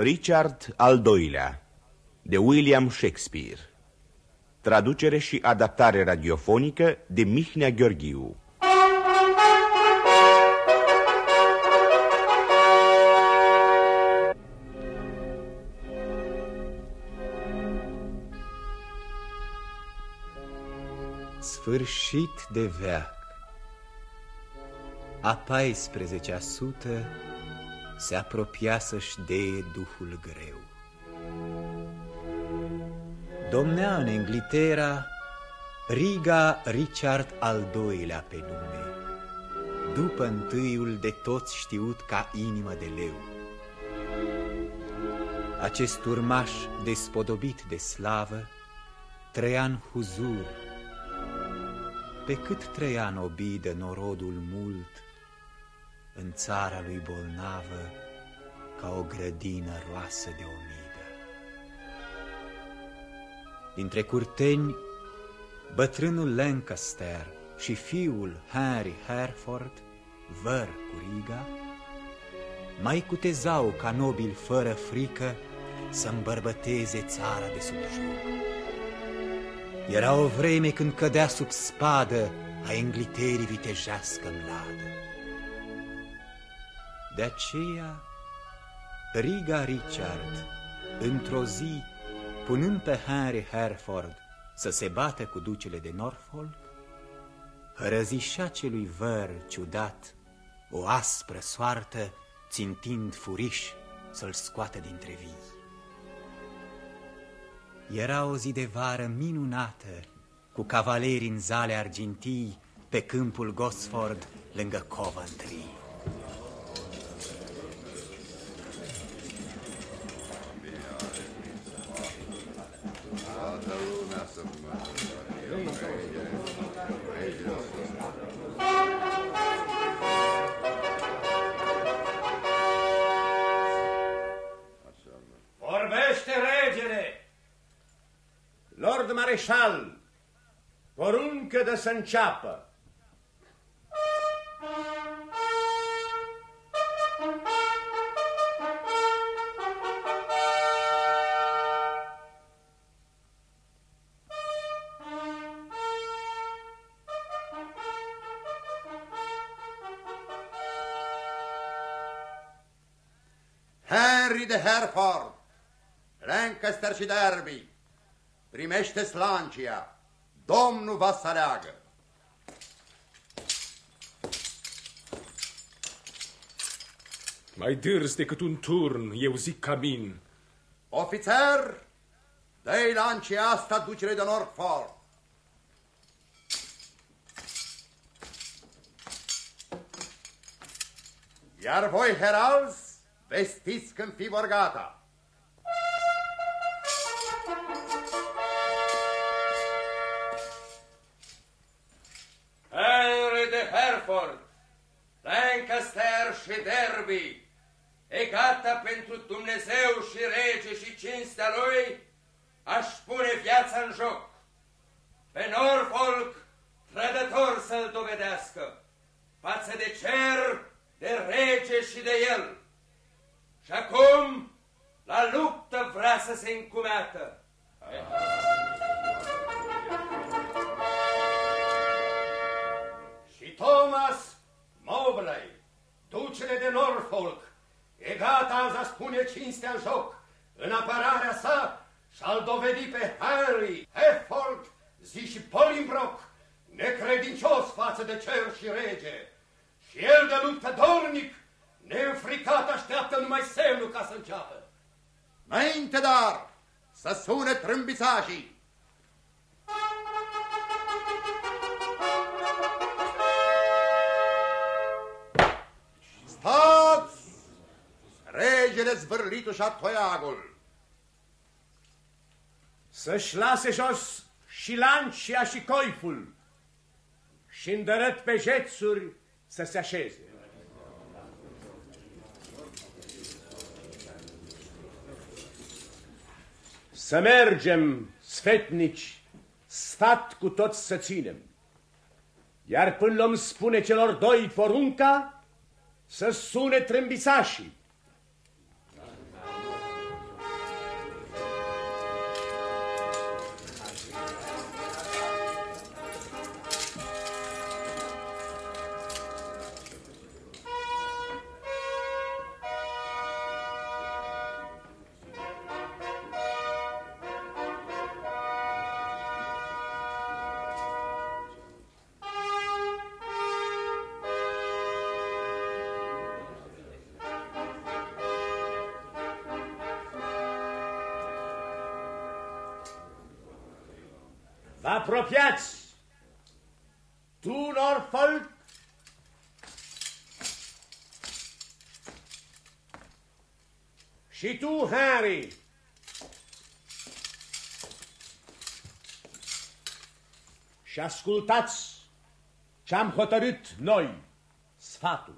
Richard al II-lea, de William Shakespeare. Traducere și adaptare radiofonică de Mihnea Gheorghiu. Sfârșit de veac. A 14-a sută se apropia să-și deie duhul greu. Domnea în Inghilterra Riga Richard al II-lea pe nume, după întâiul de toți știut ca inimă de leu. Acest urmaș despodobit de slavă trăia în huzur, pe cât trăia în obidă norodul mult, în țara lui bolnavă, ca o grădină roasă de omidă. Dintre curteni, bătrânul Lancaster și fiul Henry Hereford, văr cu Riga, mai cutezau ca nobili fără frică să îmbărbăteze țara de sub joc. Era o vreme când cădea sub spadă a Inghilterii vitejească mladă. De aceea, Riga Richard, într-o zi, punând pe Henry Hereford să se bată cu ducele de Norfolk, răzișa celui văr ciudat o aspră soartă, țintind furiș să-l scoată dintre vii. Era o zi de vară minunată, cu cavaleri în zale argintii, pe câmpul Gosford, lângă Coventry. Vorbește regele! Lord Mareșal, poruncă de să înceapă. Henry de Hereford, Lancaster și Derby, primește Slancia, domnul va să aleagă. Mai dârs decât un turn, eu zic camin. Ofițer, dă-i lancia asta ducele de Norfolk. Iar voi, heralzi, vestiți când fi vor gata. Henry de Hereford, Lancaster și Derby, e gata pentru Dumnezeu și rege și cinstea lui, aș pune viața în joc. Pe Norfolk, trădător să-l dovedească, față de cer, de rege și de el. Și acum, la luptă vrea să se încumeată. Și Thomas Mowbray, ducele de Norfolk, e gata azi a spune cinstea în joc, în apărarea sa și-al dovedi pe Henry Hereford, zi și Bolingbroke, necredincios față de cer și rege. Și el de luptă dornic, neînfricat, așteaptă numai semnul ca să înceapă. Înainte, dar, să sune trâmbițașii. Stați! Regele zvârlitu-și-a toiagul. Să-și lase jos și lancia și coiful și îndărât pe jețuri să se așeze. Să mergem, sfetnici, sfat cu toți să ținem. Iar până l-om spune celor doi porunca, să sune trâmbițașii. apropiați! Tu, Norfolk, și tu, Harry, și ascultați ce-am hotărât noi, sfatul.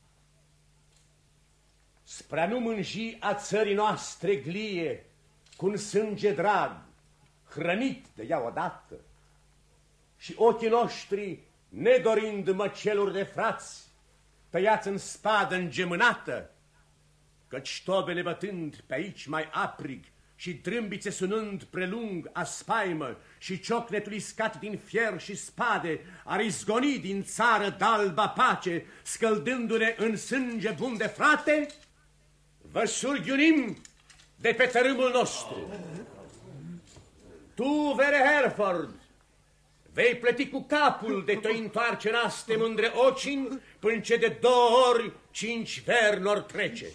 Spre a nu mânji a țării noastre glie cu un sânge drag, hrănit de ea odată, și ochii noștri, nedorind măceluri de frați, tăiați în spadă îngemânată, căci tobele bătând pe aici mai aprig și drâmbițe sunând prelung a spaimă și ciocnetul iscat din fier și spade ar izgoni din țară d'alba pace, scăldându-ne în sânge bun de frate, vă surghiunim de pe tărâmul nostru. Tu, Vere Hereford, vei plăti cu capul de te întoarce în aste mândre ocini până ce de 2 ori 5 vernori trece.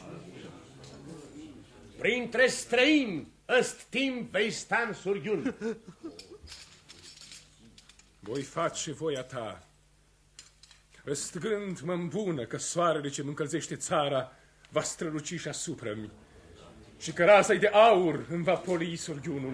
Printre străini ăst timp vei sta în surghiun. Voi face voia ta. Ăst gând mă îmbună că soarele ce mă încălzește țara va străluci și asupra-mi și că raza de aur îmi va poli surghiunul.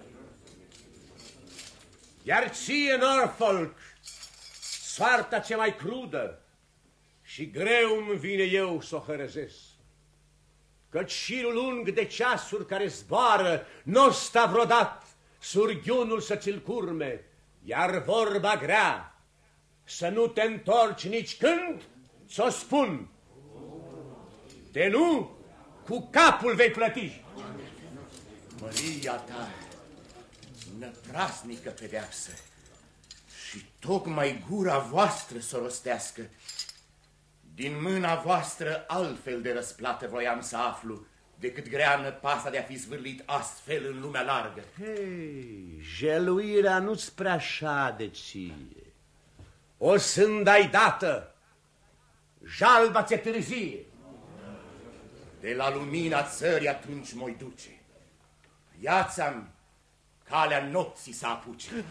Iar ție, Norfolk, soarta ce mai crudă și greu îmi vine eu să o hărăzesc. Căci șirul lung de ceasuri care zboară n-o sta vreodată surghiunul să ți-l curme, iar vorba grea să nu te întorci nici când, ți-o spun. De nu, cu capul vei plăti. Măria ta, năprasnică pedeapsă, și tocmai gura voastră să rostească. Din mâna voastră altfel de răsplată voiam să aflu, decât grea năpasa de a fi zvârlit astfel în lumea largă. Hei, jeluirea nu-ți prea șade ție. O sândai dată, jalba ți-e târzie. De la lumina țării atunci mă-i duce. Viața-mi calea nopții să apuce.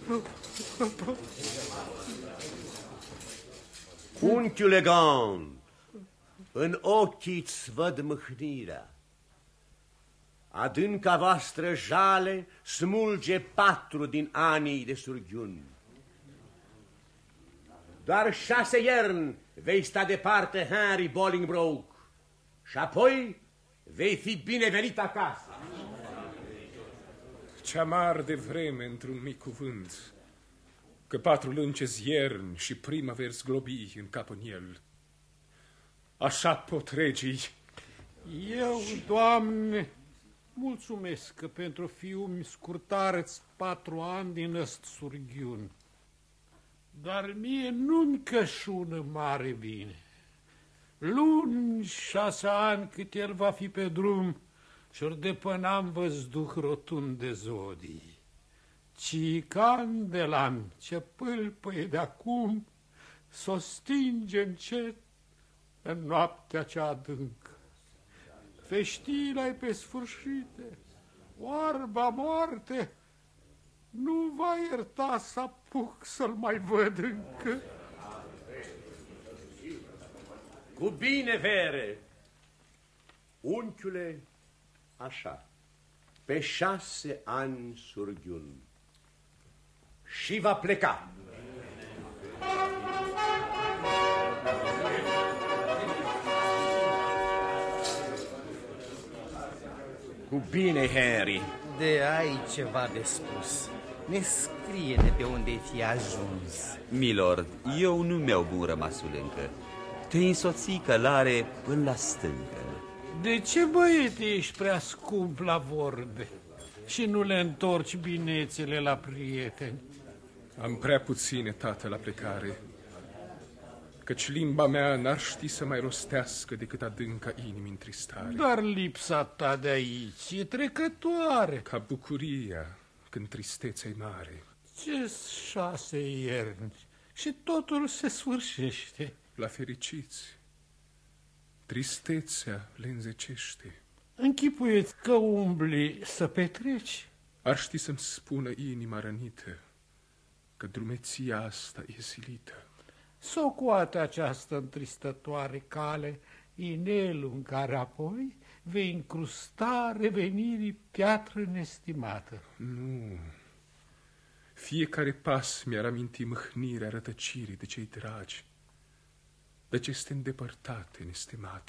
Unchiule Gaunt, în ochii-ți văd mâhnirea. Adânca voastră jale smulge 4 din anii de surghiuni. Doar 6 ierni vei sta departe, Harry Bolingbroke, și apoi vei fi binevenit acasă. Ce amar de vreme într-un mic cuvânt, că 4 lâncezi ierni și primăveri zglobii în cap în el. Așa pot regii. Eu, Doamne, mulțumesc că pentru fiul-mi scurtară-ți 4 ani din ăst surghiun. Dar mie nu-mi cășună mare bine. Luni 6 ani cât el va fi pe drum și-or depăna-n văzduh rotund de zodii. Ci candelan ce pâlpâie de-acum s-o stinge încet în noaptea cea adâncă. Feștila-i pe sfârșite, oarba moarte nu va ierta să apuc să-l mai văd încă. Cu bine, Vere! Unchiule, așa, pe 6 ani surghiun. Și va pleca. Cu bine, Harry. De ai ceva de spus. Ne scrie de pe unde fi ajuns. Milord, eu nu mi-au bun rămasul încă. Te însoții călare până la stâncă. De ce, băiete, ești prea scump la vorbe și nu le întorci binețele la prieteni? Am prea puține, tată, la plecare, căci limba mea n-ar ști să mai rostească decât adânca inimii întristare. Dar lipsa ta de aici e trecătoare. Ca bucuria când tristețea e mare. Ce 6 ierni și totul se sfârșește. La fericiți, tristețea le înzecește. Închipuieți că umbli să petreci. Ar ști să-mi spună inima rănită că drumeția asta e silită. Socoate această întristătoare cale, inelul în care apoi vei încrusta revenirii piatră nestimată. Nu. Fiecare pas mi-ar aminti mâhnirea rătăcirii de cei dragi, de ce este îndepărtate, nestimate.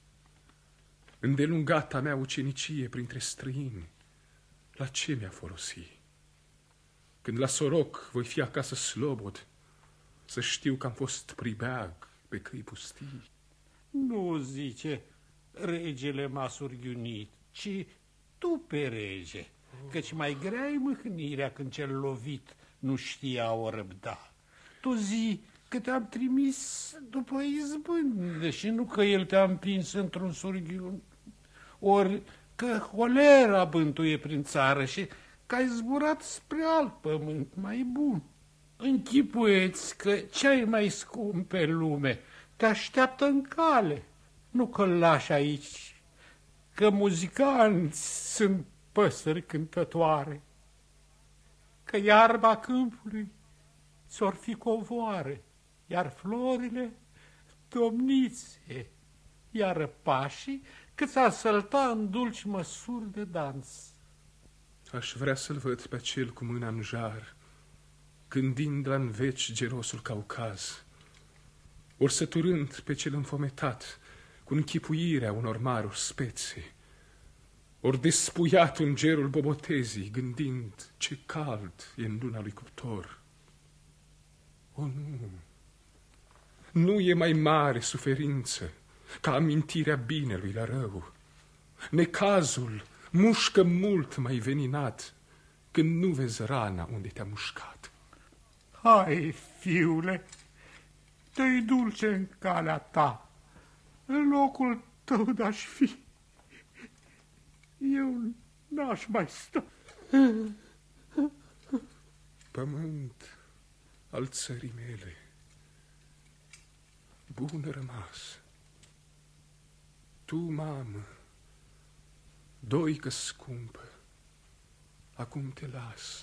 Îndelungata mea ucenicie printre străini, la ce mi-a folosit? Când la Soroc voi fi acasă slobod, să știu că am fost pribeag pe căi pustii. Nu zice regele m-a surghiunit, ci tu pe rege, căci mai grea-i mâhnirea când cel lovit nu știa o răbda. Tu zi că te-am trimis după izbândă și nu că el te-a împins într-un surghiun, ori că holera bântuie prin țară și că ai zburat spre alt pământ mai bun. Închipuieți că cei mai scump pe lume te așteaptă în cale, nu că-l lași aici, că muzicanți sunt păsări cântătoare, că iarba câmpului ți-or fi covoare, iar florile domnițe, iar pașii cât s-ar sălta în dulci măsuri de dans. Aș vrea să-l văd pe acel cu mâna în jar, gândind la-n veci gerosul Caucaz, ori săturând pe cel înfometat cu închipuirea unor maruri spețe, ori despuiat în gerul Bobotezii, gândind ce cald e în luna lui cuptor. O, nu! Nu e mai mare suferință ca amintirea binelui la rău. Necazul mușcă mult mai veninat când nu vezi rana unde te-a mușcat. Hai, fiule, dă-i dulce în calea ta. În locul tău d-aș fi. Eu n-aș mai sta. Pământ al țării mele, bun rămas. Tu, mamă, doică scumpă, acum te las.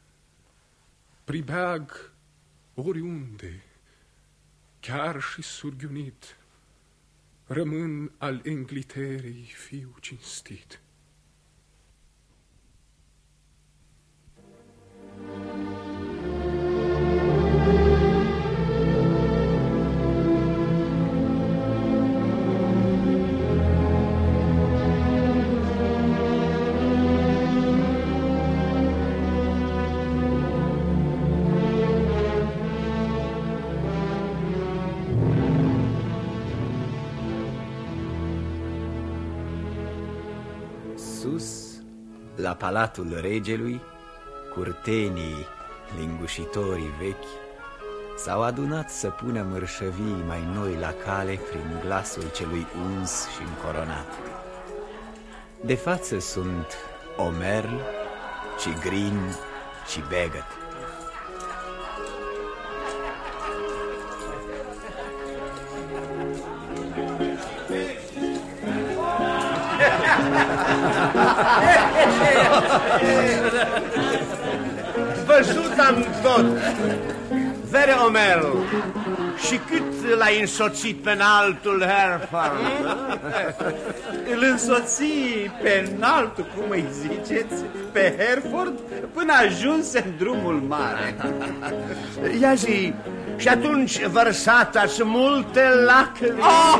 Pribeag oriunde, chiar și surghiunit, rămân al Engliterei fiu cinstit. La palatul regelui, curtenii, lingușitorii vechi, s-au adunat să pună mărșăvii mai noi la cale prin glasul celui uns și încoronat. De față sunt Omerl, Cigrin și Begăt. Văzut am tot, vere Omerl, și cât l-ai însoțit pe înaltul Hereford? Îl însoți pe înaltul, cum îi ziceți, pe Hereford, până ajunse în drumul mare. Ia zi, și atunci vărsat-ați multe lacrimi?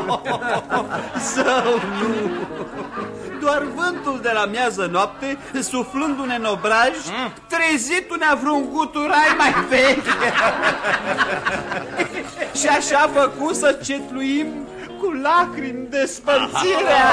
Zău, nu! Doar vântul de la miază noapte, suflându-ne în obraj, trezit-ne-a vreun guturai mai vechi. Și așa a făcut să cetluim cu lacrimi despărțirea.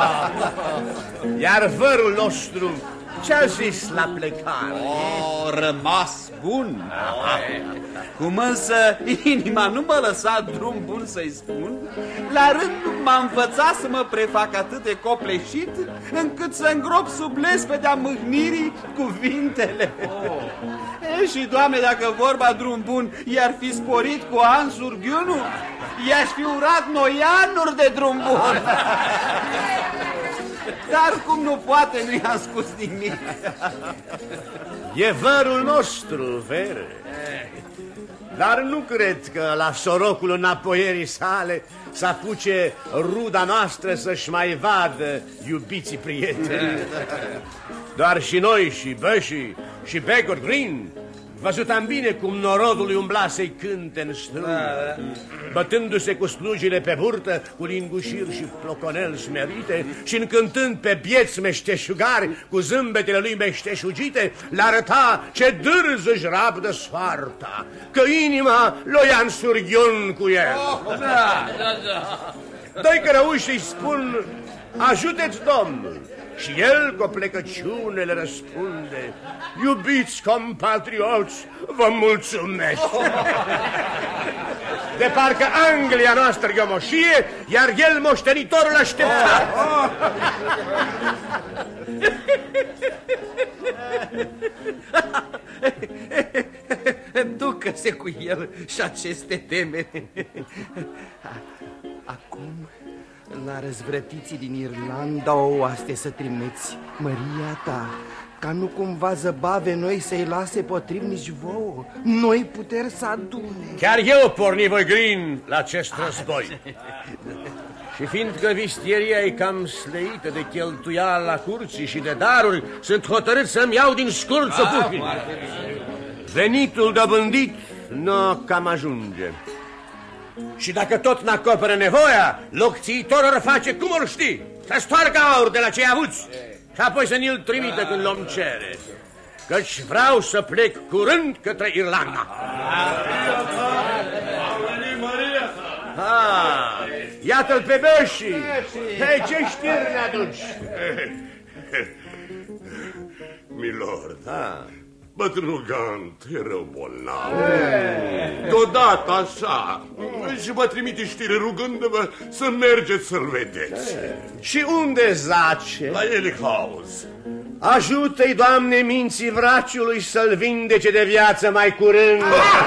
Iar vărul nostru ce-a zis la plecare? Rămas bun. Cum însă inima nu mă lăsa drum bun să-i spun, la rând m-a învățat să mă prefac atât de copleșit, încât să îngrop sub lespedea mâhnirii cuvintele. Și, Doamne, dacă vorba drum bun i-ar fi sporit cu an surghiunul, i-aș fi urat noi anuri de drum bun. Dar cum nu poate, nu i-am spus nimic. E vărul nostru, vere. Dar nu cred că la sorocul înapoierii sale să apuce ruda noastră să-și mai vadă iubiții prieteni. Doar și noi, și Bășii, și Begor Green, văzutam bine cum norodul îi umbla să-i cânte în strună, bătându-se cu slugile pe burtă, cu lingușiri și ploconel smerite și încântând pe bieți meșteșugari cu zâmbetele lui meșteșugite, le arăta ce dârz își rabdă soarta, că inima l-o ia în surghion cu el. Doi cărăuși îi spun, ajute-ți Domnul. Și el cu o plecăciune le răspunde, iubiți compatrioți, vă mulțumesc. De parcă Anglia noastră e o moșie, iar el moștenitorul aștepta. Ducă-se cu el și aceste temeri. Acum, la răzvrătiții din Irlanda o oaste să trimiți, Maria ta, ca nu cumva zăbave noi să-i lase potrivnici vouă, noi puteri să adune. Chiar eu porni voi Green la acest război. Și fiindcă vistieria e cam sleită de cheltuiala curții și de daruri, sunt hotărât să-mi iau din scurță pușii. Venitul dobândit nu cam ajunge. Și dacă tot n-acoperă nevoia, locțiitorul face cum or ști, să stoarcă aur de la cei avuți și apoi să ni-l trimită când l-om cere, căci vreau să plec curând către Irlanda. Iată-l pe Bășii. Hei, ce știri ne-aduci? Milord, bătrânul Gant e rău bolnav. Deodată așa. Și vă trimite știri rugându-vă să mergeți să-l vedeți. Și unde zace? La Elihaus. Ajută-i, Doamne, minții vraciului să-l vindece de viață mai curând.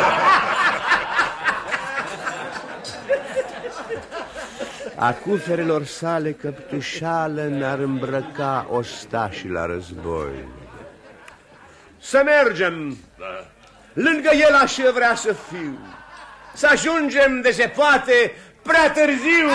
Acuferelor sale căptușală mi-ar îmbrăca ostașii la război. Să mergem. Lângă el aș vrea să fiu. Să ajungem de se poate prea târziu.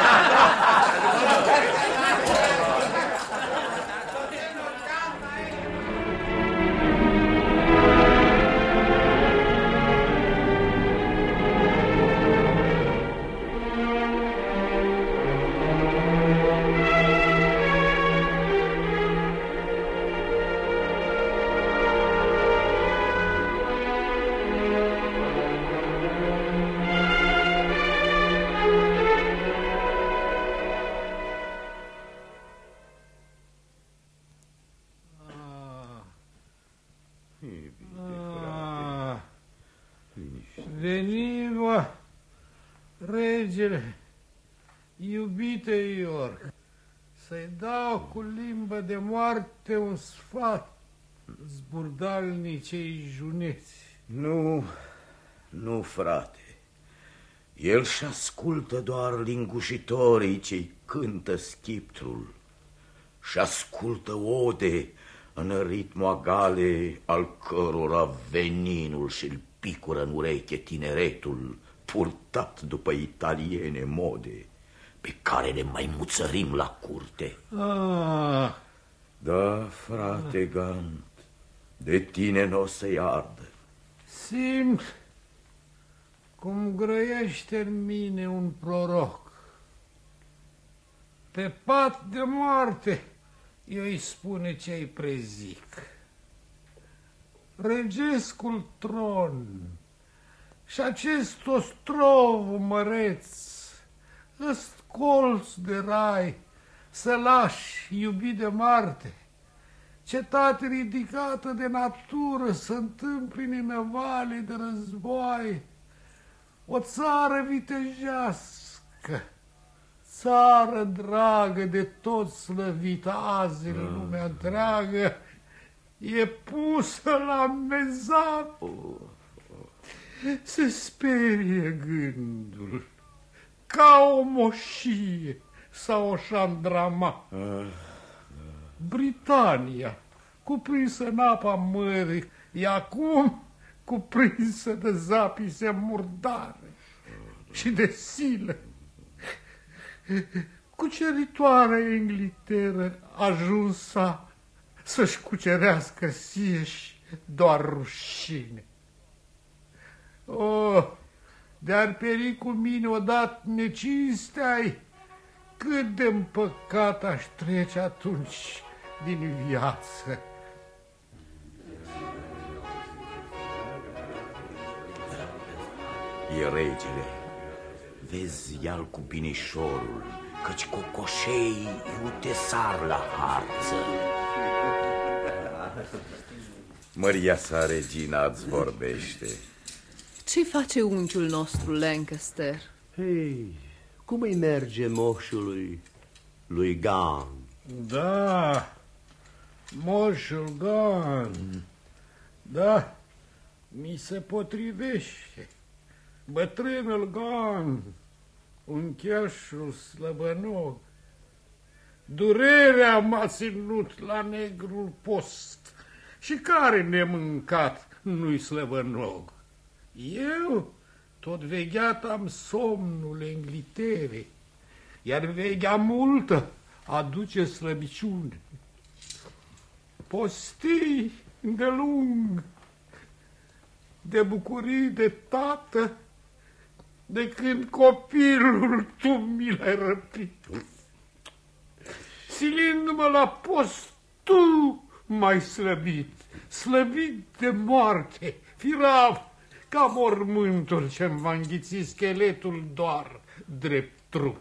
Veniva, regele, iubite York, să-i dau cu limbă de moarte un sfat zburdalnicei juneți. Nu, frate. El și ascultă doar lingușitorii ce-i cântă schiptrul și ascultă ode în ritmul agale al cărora veninul și-l picură în ureche tineretul purtat după italiene mode pe care le mai muțărim la curte. Da, frate Gant, de tine n-o să-i ardă. Simt cum grăiește în mine un proroc. Pe pat de moarte eu îi spune ce-i prezic. Regescul tron și acest ostrov măreț, ăst colț de rai, să lași, iubit de Marte, cetate ridicată de natură să întâmpline năvale de război, o țară vitejească, țară dragă de toți slăvit azi în lumea întreagă, e pusă la mezap. Se sperie gândul ca o moșie sau o șandrama. Britania, cuprinsă în apa mării, e acum cuprinsă de zapise murdare și de silă. Cuceritoarea Ingliteră ajunsa să-și cucerească sieși doar rușine. Oh, de-ar peri cu mine odată necinstea-i, cât de împăcat aș trece atunci din viață. E regele, vezi ia-l cu binișorul, căci cocoșei iute sar la harță. Măria sa regina îți vorbește. Ce face unchiul nostru, Lancaster? Hei, cum îi merge moșului lui Gan? Da, moșul Gan. Da, mi se potrivește. Bătrânul Gan, uncheașul slăbănog. Durerea m-a ținut la negrul post și care nemâncat nu-i slăbănog. Eu tot vegheat am somnul Ingliterei, iar veghea multă aduce slăbiciune. Postii îndelung, de bucurii de tată, de când copilul tu mi l-ai răpit. Silindu-mă la post, tu m-ai slăbit, slăbit de moarte, firav, ca mormântul ce-mi va înghiți scheletul doar drept trup.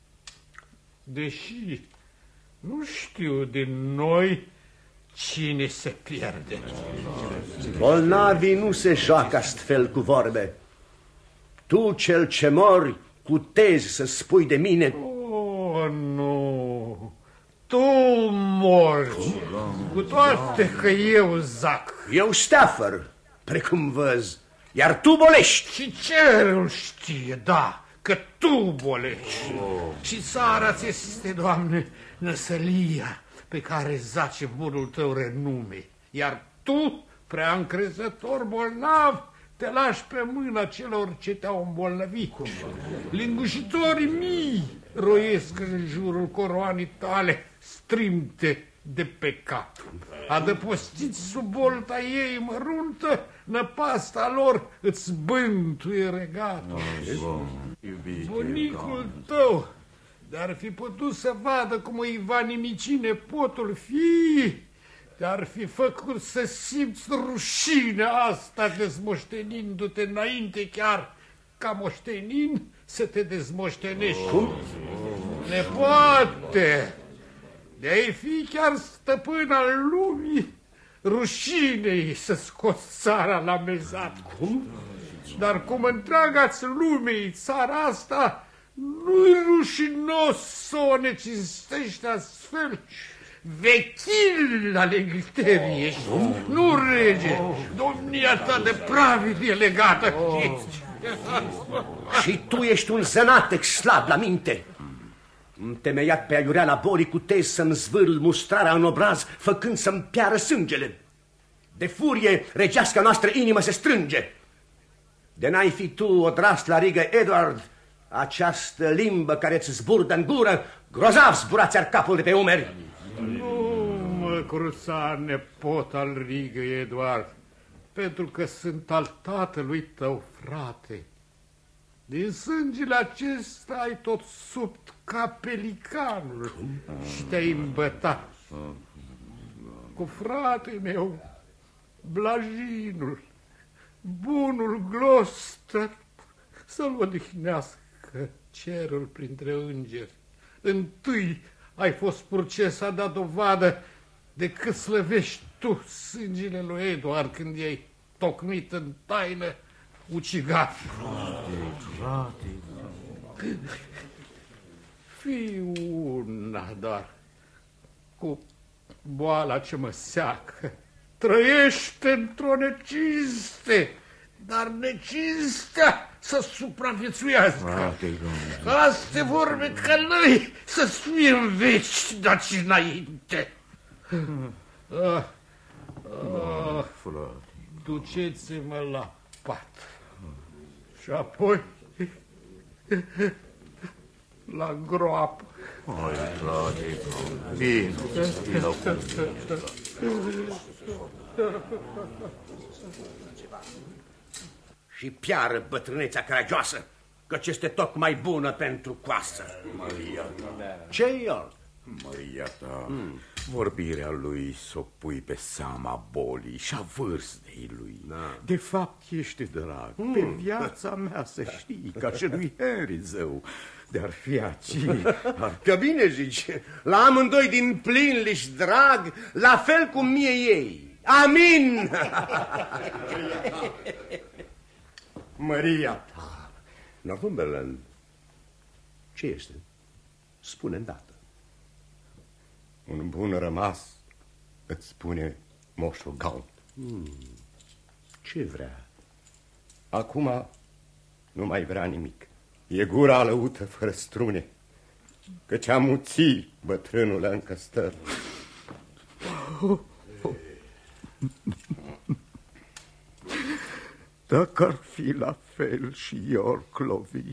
Deși nu știu din noi cine se pierde. Bolnavii nu se joacă astfel cu vorbe. Tu, cel ce mori, putezi să spui de mine. Oh, nu, tu mori, cu toate că eu zac. Eu Stafford, precum văz, iar tu bolești. Și cerul știe, da, că tu bolești. Și țara ți este, Doamne, năsălia pe care zace bunul tău renume. Iar tu, prea încrezător bolnav, te lași pe mâna celor ce te-au îmbolnăvit. Lingușitorii mii roiesc în jurul coroanei tale strimte de păcat. Adăpostiți sub bolta ei măruntă, năpasta lor îți bântuie regatul. Bunicul tău de-ar fi putut să vadă cum îi va nimici nepotul fiii, te-ar fi făcut să simți rușinea asta dezmoștenindu-te înainte chiar ca moștenin să te dezmoștenești. Cum? Nepoate, de-ai fi chiar stăpân al lumii, rușinei să scoți țara la mezat. Cum? Dar cum întreaga-ți lumei țara asta, nu-i rușinos să o necinstești astfel. Vechil al Ingliterii ești, nu rege, domnia ta de pravid e legată. Și tu ești un zănatec slab la minte. Întemeiat pe aiureala bolii, cu tezi să-mi zvârl mustrarea în obraz, făcând să-mi piară sângele. De furie regeasca noastră inimă se strânge. De n-ai fi tu o drasla rigă, Edward, această limbă care-ți zburdă în gură, grozav zburați-ar capul de pe umeri. Nu mă cruța, nepot al rigă, Edward, pentru că sunt al tatălui tău, frate. Din sângele acesta ai tot subt ca pelicanul și te-ai îmbătat. Cu frate meu, Blajinul, bunul Gloucester, să-l odihnească cerul printre îngeri. Întâi ai fost purces să da dovadă de cât slăvești tu sângele lui Edward când i-ai tocmit în taină ucigat. Frate. Fii una, dar cu boala ce mă seacă. Trăiește într-o necinste, dar necinstea să supraviețuiască. Astea vorbe călăi să-ți fie în veci, daci înainte. duceți-mă la pat. Și apoi la groapă. Bine. Și piară bătrânețea caragioasă, căci este tocmai bună pentru coasă. Maria Ce el? Maria ta, vorbirea lui s-o pui pe seama bolii și a vârstei lui. De fapt, ești drag. Pe viața mea să știi, ca și lui Henry zău. De-ar fi aci. Că bine zici, la amândoi din plin li-și drag, la fel cum mie ei. Amin! Maria ta. Northumberland, ce este? Spune îndată. Un bun rămas îți spune moșul Gaunt. Ce vrea? Acum nu mai vrea nimic. E gura alăută fără strune, căci amuții bătrânul încă stă. Dacă ar fi la fel și York lovit,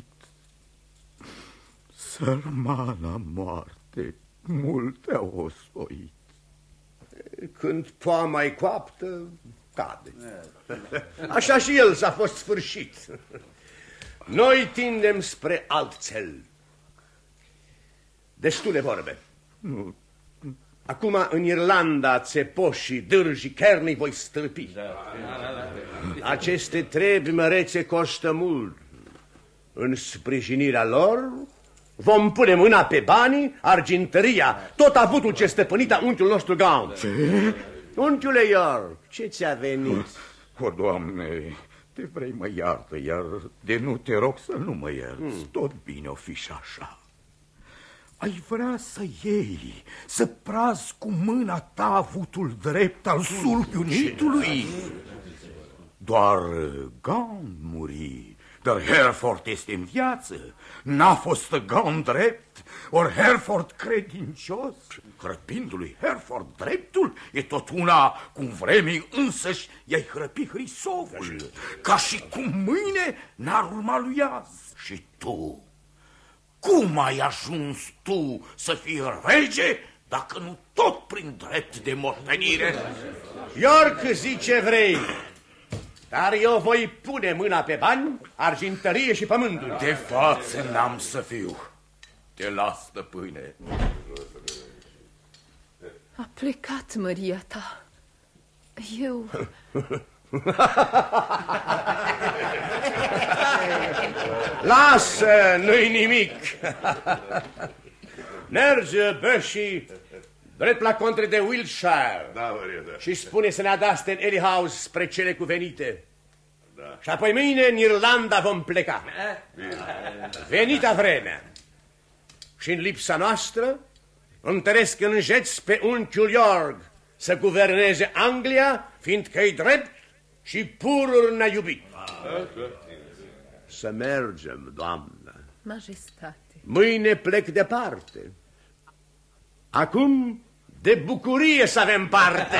sărmana moarte multe au osoit. Când poama-i coaptă, cade. Așa și el s-a fost sfârșit. Noi tindem spre alt cel. Destule vorbe. Acum în Irlanda țepoșii, dârjii, chernii voi stârpi. Aceste trebi mărețe costă mult. În sprijinirea lor vom pune mâna pe banii, argintăria, tot avutul ce stăpânita unchiul nostru Gaunt. Ce? Unchiule York, ce ți-a venit? O, Doamne, te vrei mă iartă, iar de nu te rog să nu mă ierți. Tot bine o fi și așa. Ai vrea să iei, să prazi cu mâna ta avutul drept al sulpiunitului? Doar Gaunt muri, dar Hereford este în viață. N-a fost Gaunt drept, ori Hereford credincios. Hrăpindu-lui Hereford dreptul e tot una cum vremii însăși i-ai hrăpi Hrisovul, ca și cum mâine n-ar urma lui azi. Și tu, cum ai ajuns tu să fii rege dacă nu tot prin drept de moștenire? York, zi ce vrei, dar eu voi pune mâna pe bani, argintărie și pământuri. De față n-am să fiu. Te las, stăpâne. A plecat măria ta. Eu... Lasă, nu-i nimic. Merge, Bășii, drept la contre de Wiltshire. Da, Maria, da. Și spune să ne adaste în Ely House spre cele cuvenite. Da. Și apoi mâine în Irlanda vom pleca. Venita vremea. Și în lipsa noastră întăresc în jeți pe unchiul York să guverneze Anglia, fiindcă-i drept și pururi ne-a iubit. Să mergem, doamnă. Majestate. Mâine plec departe. Acum de bucurie să avem parte.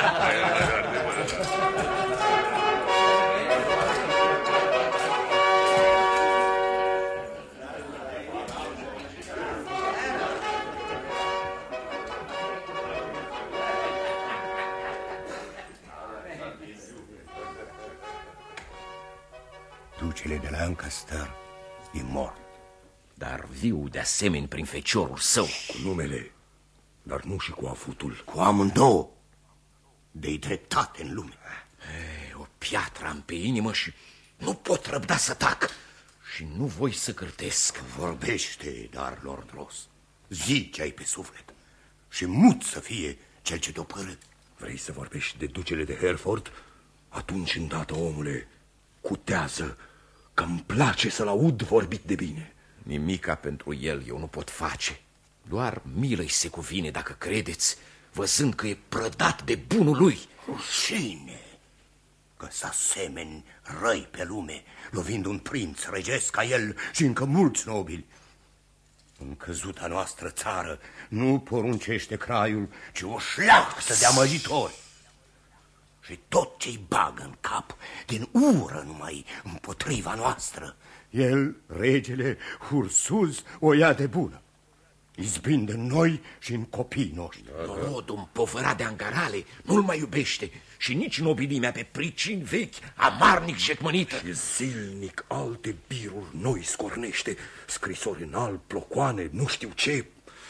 Ducele de la Lancaster e mort. Dar viu de asemenea prin feciorul său. Cu numele, dar nu și cu avutul. Cu amândouă. De-i dreptate în lume. O piatră am pe inimă și nu pot răbda să tac. Și nu voi să cârtesc. Vorbește, dar, Lord Ross, zi ce ai pe suflet. Și mut să fie cel ce te-o părât. Vrei să vorbești de ducele de Hereford? Atunci, îndată, omule, cutează, că-mi place să-l aud vorbit de bine. Nimica pentru el eu nu pot face. Doar milă-i se cuvine dacă credeți, văzând că e prădat de bunul lui. Rușine că s-asemeni răi pe lume, lovind un prinț regesc ca el și încă mulți nobili. În căzuta noastră țară nu poruncește craiul, ci o șleachtă de amăgitori. și tot ce-i bagă în cap, din ură numai împotriva noastră. El, regele Hursuz, o ia de bună, izbind în noi și în copiii noștri. Norodul împovărat de angarale nu-l mai iubește și nici nobilimea pe pricini vechi, amarnic jecmănită. Și zilnic alte biruri noi scornește, scrisori în alb, plocoane, nu știu ce.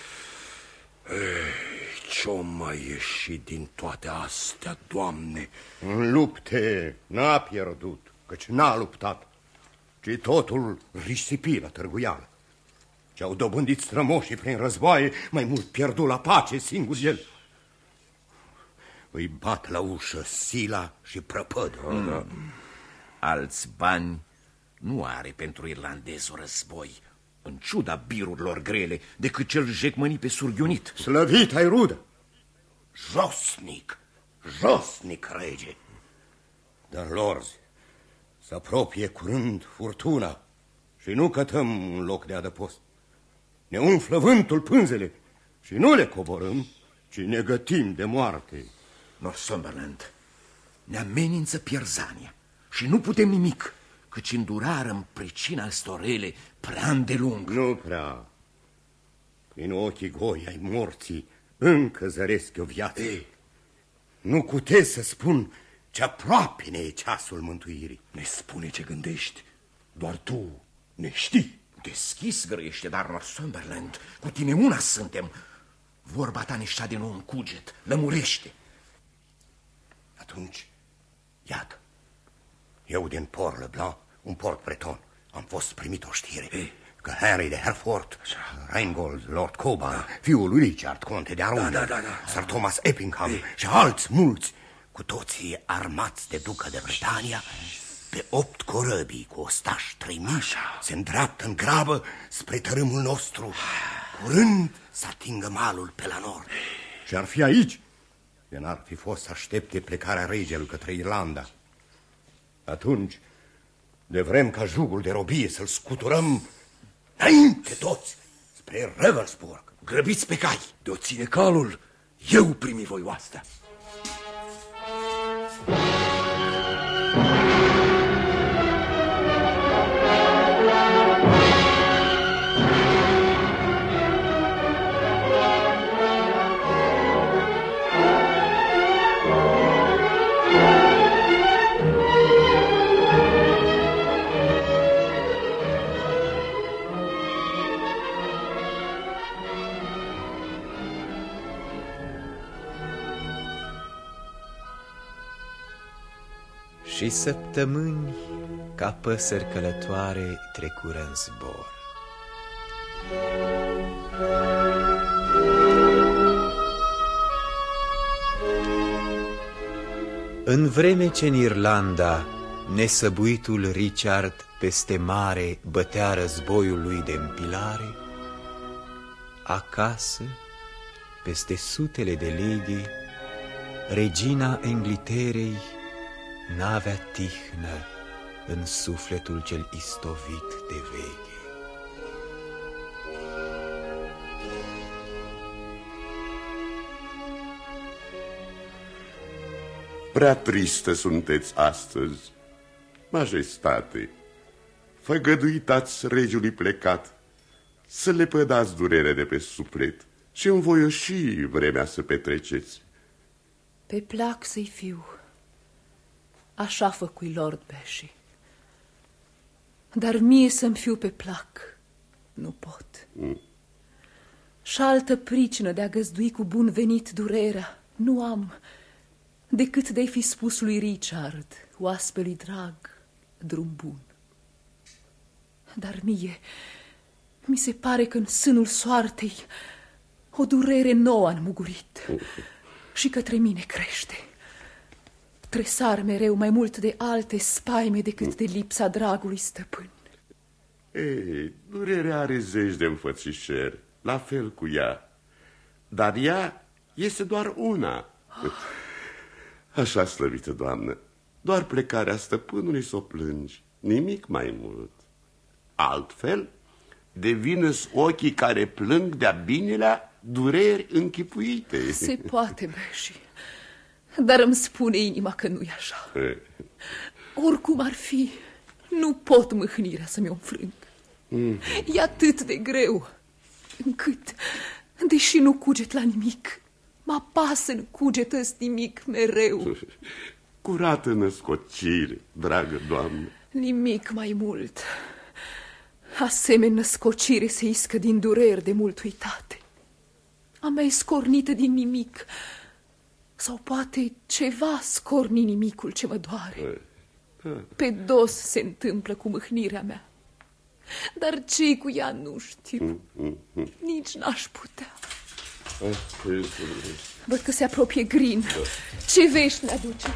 Ce-o mai ieșit din toate astea, Doamne? În lupte n-a pierdut, căci n-a luptat, ci totul risipi la târguială. Ce-au dobândit strămoșii prin războaie, mai mult pierdut la pace singur el. Îi bat la ușă Sila și Prăpăd. Alți bani nu are pentru irlandezul război, în ciuda birurilor grele, decât cel jecmăni pe surghiunit. Slăvit ai rudă! Josnic, josnic, rege! Dar, lorzi, se apropie curând furtuna și nu cătăm un loc de adăpost. Ne umflă vântul pânzele și nu le coborâm, ci ne gătim de moarte. Northumberland, ne amenință pierzania și nu putem nimic, căci îndurarăm pricina storele prea îndelung. Nu prea. Prin ochii goi ai morții încă zăresc o viață. Nu cutez să spun ce aproape ne e ceasul mântuirii. Ne spune ce gândești, doar tu ne știi. Deschis grăiește, dar Northumberland, cu tine una suntem. Vorba ta ne șa de nou în cuget, lămurește. Atunci, iată, eu din Port Le Blanc, un port breton, am fost primit o știre că Henry de Hereford, Rheingold, Lord Coban, fiul lui Richard, conte de Arundel, Sir Thomas Eppingham și alți mulți, cu toții armați de ducă de Bretania, pe 8 corăbii cu ostași 3000, se îndreaptă în grabă spre tărâmul nostru. Curând să atingă malul pe la nord. Și ar fi aici, de n-ar fi fost să aștepte plecarea regelui către Irlanda. Atunci, de vrem ca jugul de robie să-l scuturăm înainte toți spre Ravensburg. Grăbiți pe cai. De-o ține calul, eu primi voi oastea. Și săptămâni ca păsări călătoare trecură în zbor. În vreme ce în Irlanda nesăbuitul Richard peste mare bătea războiul lui de împilare, acasă, peste sutele de leghe, regina Engliterei n-avea tihnă în sufletul cel istovit de veche. Prea tristă sunteți astăzi, majestate. Făgăduitați regiului plecat să le pădați durerea de pe suflet și învoioși vremea să petreceți. Pe plac să-i fiu. Așa făcui Lord Beshi. Dar mie să-mi fiu pe plac nu pot. Și altă pricină de a găzdui cu bun venit durerea nu am, decât de-ai fi spus lui Richard, oaspelui drag, drum bun. Dar mie mi se pare că în sânul soartei o durere nouă a înmugurit și către mine crește. Tresar mereu mai mult de alte spaime decât de lipsa dragului stăpân. Ei, durerea are zeci de înfățișări, la fel cu ea. Dar ea este doar una. Așa, slăvită doamnă, doar plecarea stăpânului s-o plângi, nimic mai mult. Altfel, devină-s ochii care plâng de-a binelea dureri închipuite. Se poate, Beshi. Dar îmi spune inima că nu-i așa. Oricum ar fi, nu pot mâhnirea să mi-o înfrâng. E atât de greu, încât, deși nu cuget la nimic, mă apasă în cuget ăst nimic mereu. Curată născocire, dragă Doamnă. Nimic mai mult. Asemenea născocire se iscă din dureri de mult uitate. A mea e scornită din nimic. Sau poate ceva scorni nimicul ce mă doare. Pe dos se întâmplă cu mâhnirea mea. Dar ce-i cu ea nu știu. Nici n-aș putea. Văd că se apropie Green. Ce vești ne-aduce?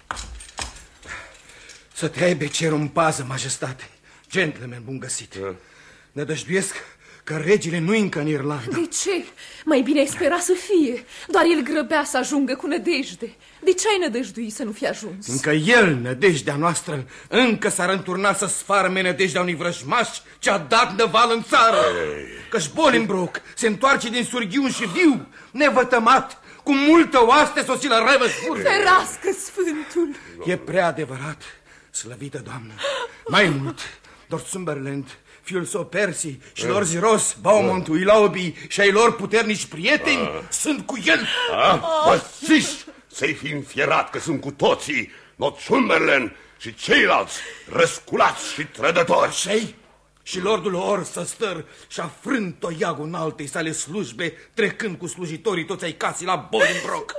Să te ai becerul în pază, majestate. Gentleman, bun găsit. Nădăjduiesc că regele nu încă în Irlanda. De ce? Mai bine ai spera să fie. Doar el grăbea să ajungă cu nădejde. De ce ai nădăjduit să nu fi ajuns? Încă el, nădejdea noastră, încă s-ar înturna să sfarme nădejdea unui vrăjmaș ce-a dat năval în țară. Că-și Bolingbroke se întoarce din surghiun și viu, nevătămat, cu multă oaste sosi la Ravenswood. Ferească Sfântul! E prea adevărat, slăvită doamnă. Mai mult, Northumberland, fiul său Percy și lor Ross, Beaumont, Willoughby și ai lor puternici prieteni sunt cu el. Vă zici să-i fi înfierat că sunt cu toții Northumberland și ceilalți răsculați și trădători. Și lordul Worcester și-a frânt toiagul în altei sale slujbe, trecând cu slujitorii toți ai casei la Bolingbroke.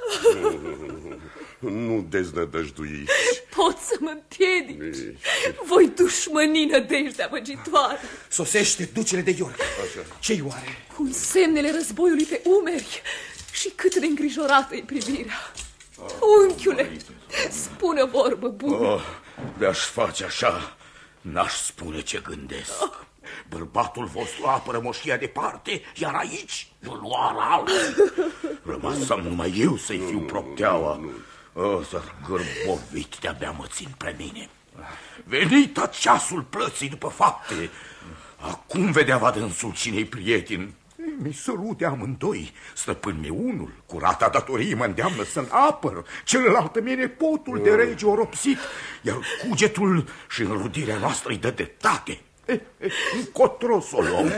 Nu deznădăjduiți. Pot să mă împiedici. Voi dușmăni nădejdea măgitoare. Sosește ducele de York. Ce-i oare? Cu semnele războiului pe umeri. Și cât de îngrijorată e privirea. Unchiule, spune vorbă bună. De-aș face așa, n-aș spune ce gândesc. Bărbatul vostru apără moșia departe, iar aici nu lua la altul. Rămasam numai eu să-i fiu propteaua. Să gârbovit de-abia mă țin pre mine. Venit ceasul plății după fapte. Acum vedea va dânsul cine-i prieten. Mi sărute amândoi. Stăpân meu unul, cu rata datoriei mă îndeamnă să-l apăr. Celălalt mi-e nepotul de rege oropsit, iar cugetul și înrudirea noastră-i dă dreptate. Încotro s-o luăm.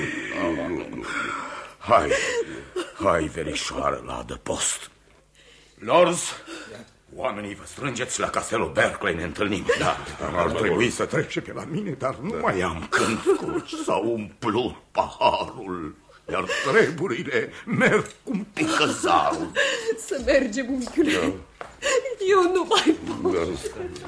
Hai, verișoară, la adăpost. Lords, oamenii vă strângeți la castelul Berkeley, ne întâlnim. Da, ar trebui să trece pe la mine, dar nu mai am când curci. S-a umplut paharul, iar treburile merg cum pică zarul. Să mergem, unchiule. Eu nu mai pot.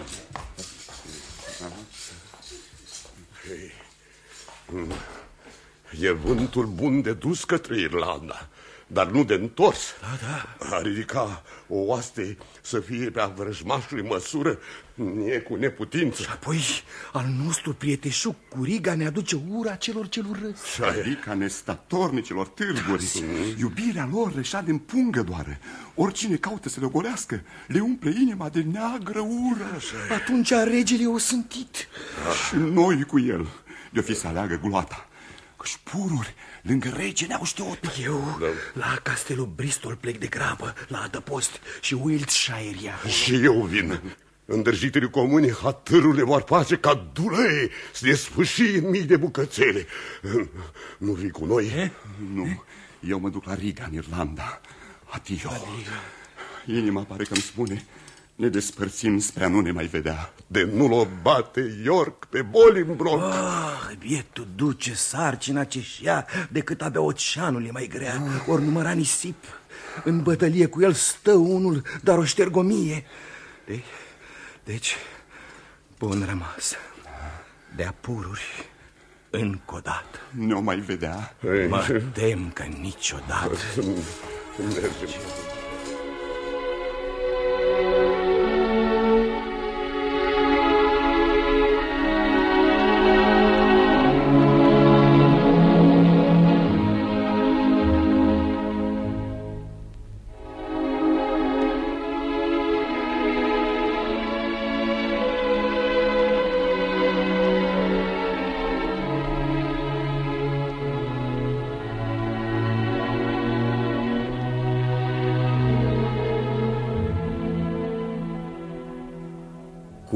E vântul bun de dus către Irlanda, dar nu de întors. A ridica o oaste să fie pe a vrăjmașului măsură e cu neputință. Și apoi al nostru prieteșug Curiga ne aduce ura celor ce-l urăsc. Și adică nestatornicilor târguri. Iubirea lor reșa din pungă doare. Oricine caută să le ogolească, le umple inima de neagră ură. Atunci regele o sântit. Și noi cu el de-o fi să aleagă gloata. Că-și pururi lângă rege ne-au știut. Eu la castelul Bristol plec de grabă, la adăpost și Wiltshire. Și eu vin. Îndrăjitele comune hatărul ne vor face ca dulei să ne sfâși în mii de bucățele. Nu vii cu noi? Nu, eu mă duc la Riga, în Irlanda. Adio. Inima pare că îmi spune, ne despărțim spre a nu ne mai vedea. De nu l-o bate York pe Bolingbroke. Bietul duce sarcina ce-și ia, decât abia oceanul e mai grea, ori număra nisip. În bătălie cu el stă unul, dar o ștergomie. Deci, bun rămas. De-a pururi, încă o dată. Ne-o mai vedea? Mă tem că niciodată. Mergem.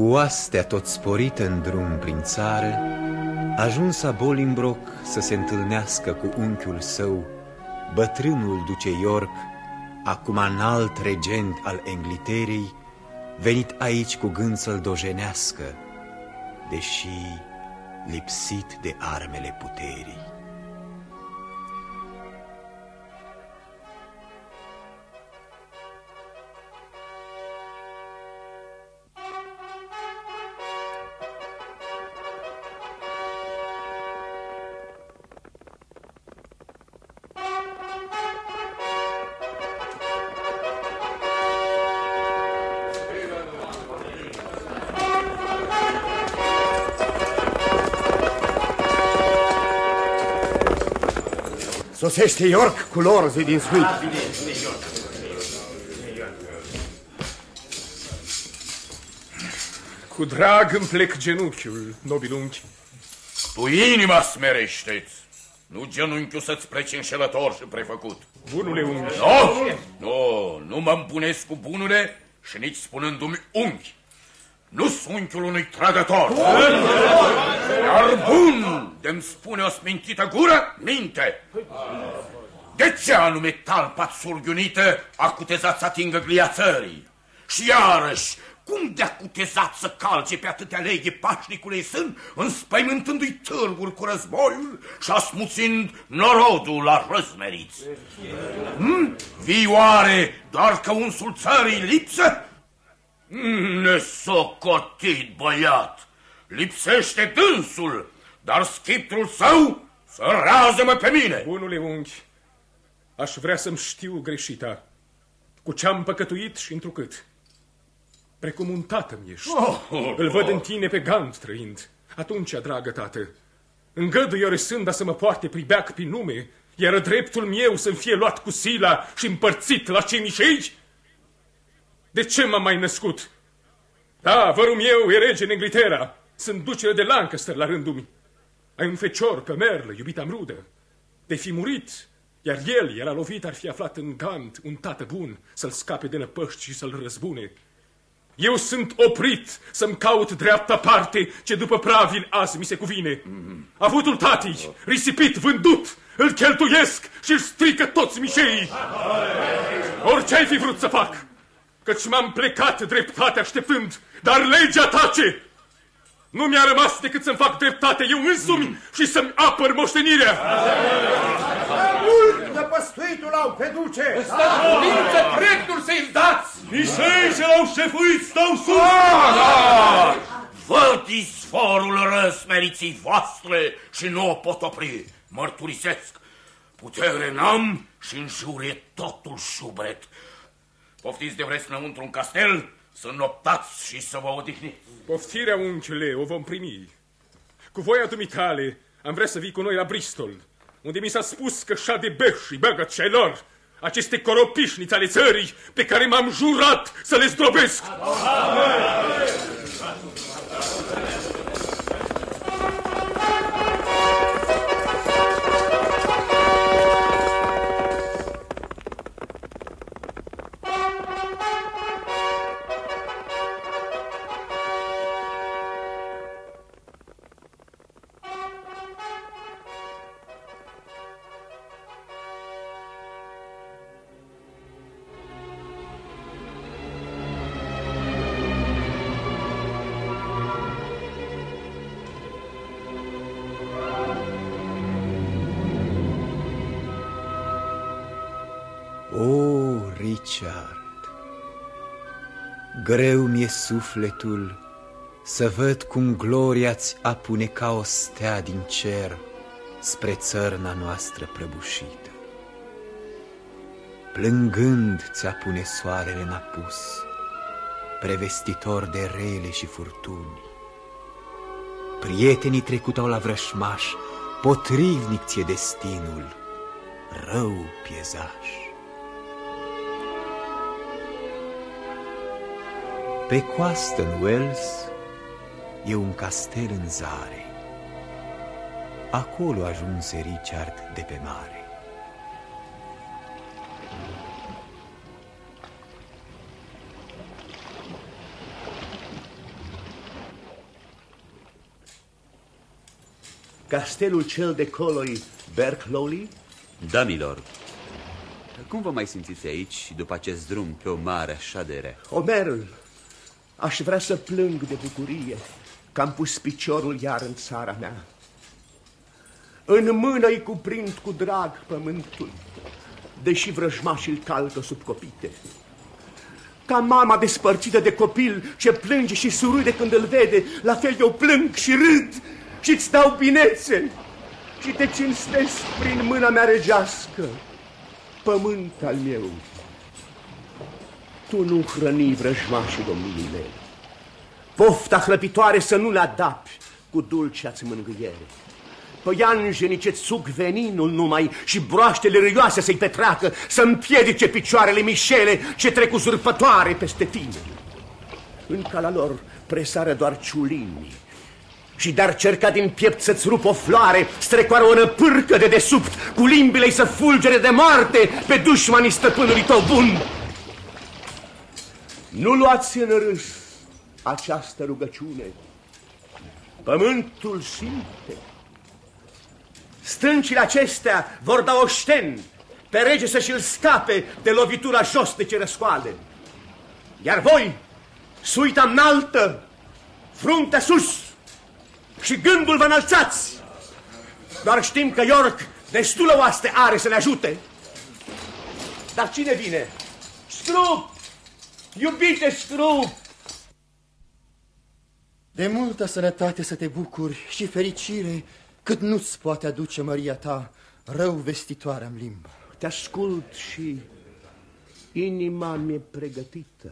oastea tot sporită în drum prin țară, ajunsa Bolingbroke să se întâlnească cu unchiul său, bătrânul duce York, acum înalt regent al Engliterei, venit aici cu gând să-l dojenească, deși lipsit de armele puterii. Sosește York cu lorzii din suite. Cu drag îmi plec genunchiul, nobil unchi. Tu inima smerește-ți, nu genunchiul să-ți plece înșelător și prefăcut. Bunule unchi. Nu mă împunesc cu bunule și nici spunându-mi unchi. Nu-s unchiul unui trădător. Iar bun de-mi spune o smintită gură, minte. De ce anume talpa surghiunită a cutezat să atingă glia țării? Și iarăși, cum de-a cutezat să calce pe atâtea leghe pașnicului sân, înspăimântându-i târgul cu războiul și asmuțind norodul la răzmeriți? Vioare doar că unsul țării lipsă? Nesocotit băiat, lipsește dânsul, dar schiptrul său să rază-mă pe mine. Bunule unchi, aș vrea să-mi știu greșita, cu ce-am păcătuit și întrucât. Precum un tată-mi ești. Îl văd în tine pe Gant trăind. Atunci, dragă tată, îngăduie Oresânda să mă poarte pribeac prin nume, iar dreptul meu să-mi fie luat cu sila și împărțit la cei mișei? De ce m-am mai născut? Da, vărul meu e rege în Inglaterra. Sunt ducele de Lancaster la rândul mi. Ai un fecior pe Merlă, iubita-mi rudă. De fi murit, iar el era lovit, ar fi aflat în Gant un tată bun, să-l scape de năpăști și să-l răzbune. Eu sunt oprit să-mi caut dreapta parte ce după pravil azi mi se cuvine. Avutul tatii, risipit, vândut, îl cheltuiesc și îl strică toți mișeii. Orice ai fi vrut să fac, căci m-am plecat dreptate așteptând, dar legea tace. Nu mi-a rămas decât să-mi fac dreptate eu însumi și să-mi apăr moștenirea. Mult năpăstuitul au pe duce! Îți dă putință dreptul să-i dați! Nisei ce l-au șefuit stau sus! Văd izvorul răsmeriții voastre și nu o pot opri. Mărturisesc, putere n-am și în jur e totul șubret. Poftiți de vreți înăuntru un castel, să noptați și să vă odihniți. Poftirea, unchiule, o vom primi. Cu voia dumitale am vrea să vii cu noi la Bristol, unde mi s-a spus că Șadebăș și Băgăt și ai lor, aceste coropișniți ale țării pe care m-am jurat să le zdrobesc. Richard, greu mi-e sufletul să văd cum gloria-ți apune ca o stea din cer spre țărna noastră prăbușită. Plângând ți-apune soarele în apus, prevestitor de rele și furtuni. Prietenii trecutau la vrășmaș, potrivnic ție destinul, rău piezaș. Pe coastă în Wales e un castel în zare. Acolo ajunse Richard de pe mare. castelul cel de coloi Berklowly? Da, milord. Cum vă mai simțiți aici, după acest drum pe o mare așa de rea? Omer, aș vrea să plâng de bucurie că am pus piciorul iar în țara mea. În mână îi cuprind cu drag pământul, deși vrăjmașii îl calcă sub copite. Ca mama despărțită de copil ce plânge și surâde când îl vede, la fel eu plâng și râd și-ți dau binețe și te cinstesc prin mâna mea regească, pământ al meu. Tu nu hrăni vrăjmașii domnului meu. Pofta hrăpitoare să nu le adapi cu dulcea-ți mângâiere. Păianjenii ce-ți suc veninul numai și broaștele râioase să-i petreacă, să împiedice picioarele mișele ce trec uzurpătoare peste tine. În cala lor presară doar ciulinii și dar cerca din piept să-ți rup o floare, strecoară o năpârcă de desubt, cu limbile-i să fulgere de moarte pe dușmanii stăpânului tău bun. Nu luați în râs această rugăciune. Pământul simte. Stâncile acestea vor da oșten pe rege să și-l scape de lovitura josnice răscoale. Iar voi, suita înaltă, fruntea sus și gândul vă înălțați. Doar știm că York destulă oaste are să ne ajute. Dar cine vine? Scroop! Iubite Scroop! De multă sănătate să te bucuri și fericire, cât nu-ți poate aduce măria ta, rău vestitoare am limba. Te ascult și inima mi-e pregătită.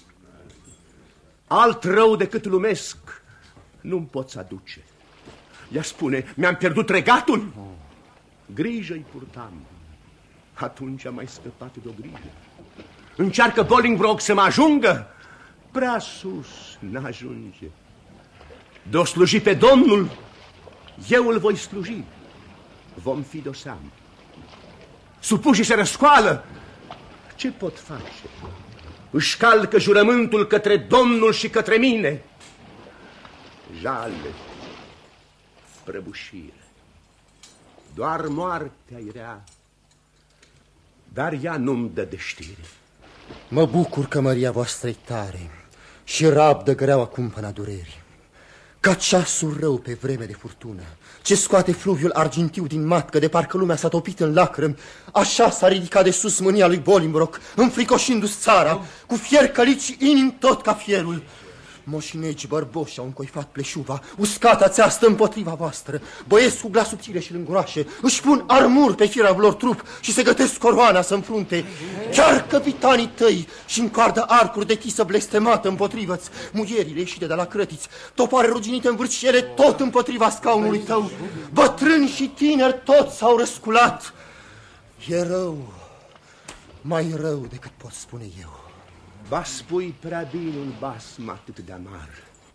Alt rău decât lumesc nu-mi poți aduce. Ea spune, mi-am pierdut regatul? Grijă-i purtam. Atunci am mai scăpat de o grijă. Încearcă Bolingbroke să mă ajungă? Prea sus n-ajunge. De-o sluji pe Domnul, eu îl voi sluji. Vom fi de-o seamă. Supușii se răscoală. Ce pot face? Își calcă jurământul către Domnul și către mine. Jale, prăbușire. Doar moartea-i rea, dar ea nu-mi dă de știre. Mă bucur că măria voastră-i tare și rabdă greaua cumpăna durerii. Ca ceasul rău pe vreme de furtună, ce scoate fluviul argintiu din matcă, de parcă lumea s-a topit în lacrimi, așa s-a ridicat de sus mânia lui Bolingbroke, înfricoșindu-ți țara, cu fier călit și inim tot ca fierul. Moșinegi bărboși au încoifat pleșuva, uscata țeastă împotriva voastră. Băieți cu glas subțire și lânguroașe își pun armuri pe firea lor trup și se gătesc coroana să înfrunte. Chiar capitanii tăi și încoardă arcuri de chisă blestemată împotrivă-ți, muierile ieșite de la crătiți, topoare ruginite în vârșiere tot împotriva scaunului tău. Bătrâni și tineri toți s-au răsculat. E rău, mai rău decât pot spune eu. Ba spui prea bine un basm atât de amar.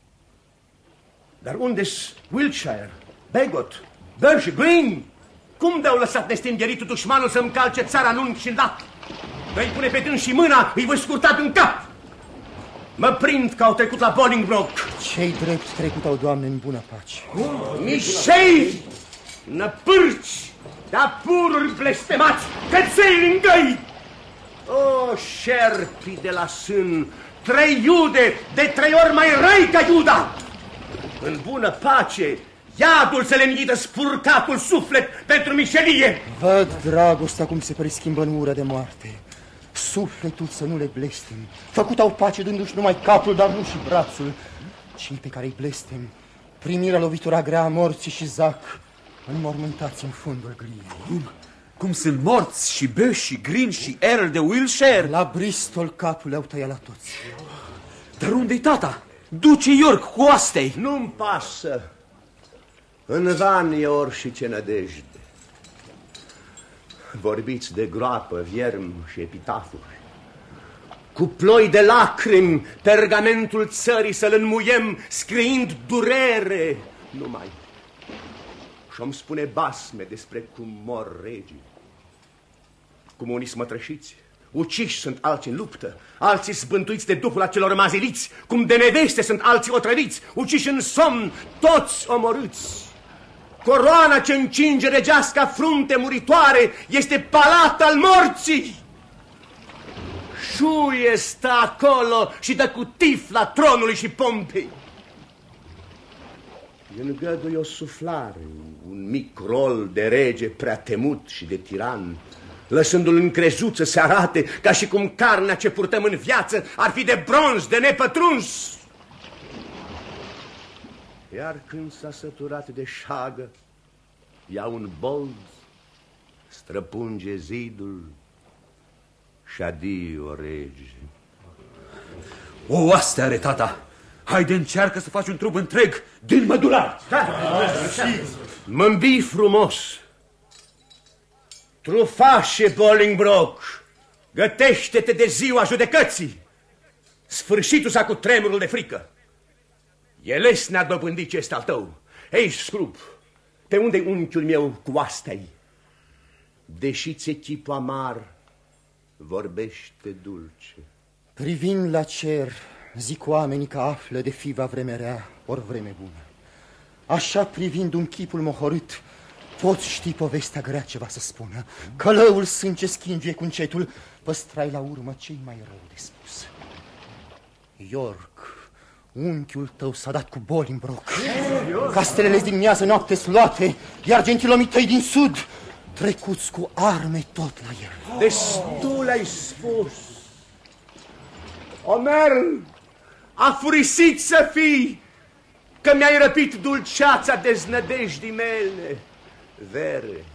Dar unde-s Wiltshire, Bagot, Berge, Green? Cum de-au lăsat nestingheritul dușmanul să-mi calce țara în unghi și în lac? Vei pune pe dâns și mâna, îi voi scurta în cap. Mă prind că au trecut la Bolingbroke. Ce-i drept trecut au, Doamne, în bună pace. Mișei, năpârci, de-a pururi blestemați, căței lângăi. O, șerpi de la sân, 3 iude, de 3 ori mai răi ca Iuda! În bună pace, iadul să le înghidă spurcatul suflet pentru mișelie! Văd dragostea cum se preschimbă în ură de moarte. Sufletul să nu le blestem. Făcut au pace dându-și numai capul, dar nu și brațul. Cei pe care îi blestem, primirea lovitura grea a morții și zac, înmormântați în fundul gliei. Cum sunt morți și Bush și Green și Earl de Wiltshire? La Bristol capul le-au tăiat la toți. Dar unde-i tata? Duce York cu oastei. Nu-mi pasă. În van e orice nădejde. Vorbiți de groapă, vierm și epitafuri. Cu ploi de lacrimi, pergamentul țării să-l înmuiem, scriind durere numai. Și-o-mi spune basme despre cum mor regii. Cum unii smătrășiți, uciși sunt alții în luptă, alții zbântuiți de duhul acelor maziliți, cum de neveste sunt alții otrăviți, uciși în somn, toți omorâți. Coroana ce încinge regeasca frunte muritoare este palat al morții. Șuie stă acolo și dă cu tifla tronului și pompei. Îngăduie o suflare, un mic rol de rege prea temut și de tiran, lăsându-l în crezuță să se arate ca și cum carnea ce purtăm în viață ar fi de bronz, de nepătruns. Iar când s-a săturat de șagă, ia un bold, străpunge zidul și adio, rege. O oaste are tata. Haide, încearcă să faci un trup întreg din mădular. Mă îmbii frumos. Trufașe Bolingbroke, gătește-te de ziua judecății. Sfârșitul s-a cu tremurul de frică. E lesne-a dobândit ce este al tău. Ei, Scrub, pe unde-i unchiul meu cu oastea-i? Deși ți-e chipul amar, vorbește dulce. Privind la cer, zic oamenii că află de fiva vreme rea, ori vreme bună. Așa privind un chipul mohorât, poți ști povestea grea ce va să spună. Călăul sânge schinge cu încetul, păstrai la urmă cei mai rău de spus. York, unchiul tău s-a dat cu Bolingbroke. Castelele din miază noapte sluate, iar gentilomii tăi din sud trecuți cu arme tot la el. Destul ai spus. Omer, afurisit să fii, că mi-ai răpit dulceața deznădejdii mele. Vere,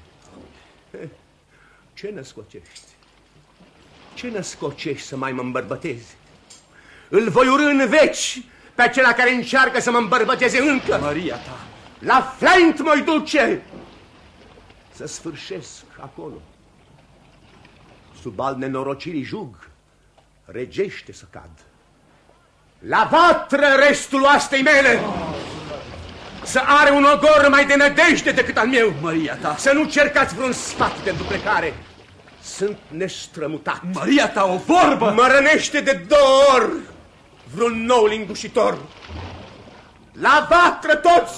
ce născocești? Ce născocești să mai mă îmbărbătezi? Îl voi urâ în veci pe acela care încearcă să mă îmbărbăteze încă. Maria ta. La Flint mă-i duce să sfârșesc acolo. Sub al nenorocirii jug, regește să cad. La vatră restul oastei mele, să are un ogor mai de nădejde decât al meu. Maria ta. Să nu cercați vreun sfat de duplecare. Sunt nestrămutat. Maria ta, o vorbă! Mă rănește de 2 ori vreun nou lingușitor. La vatră toți!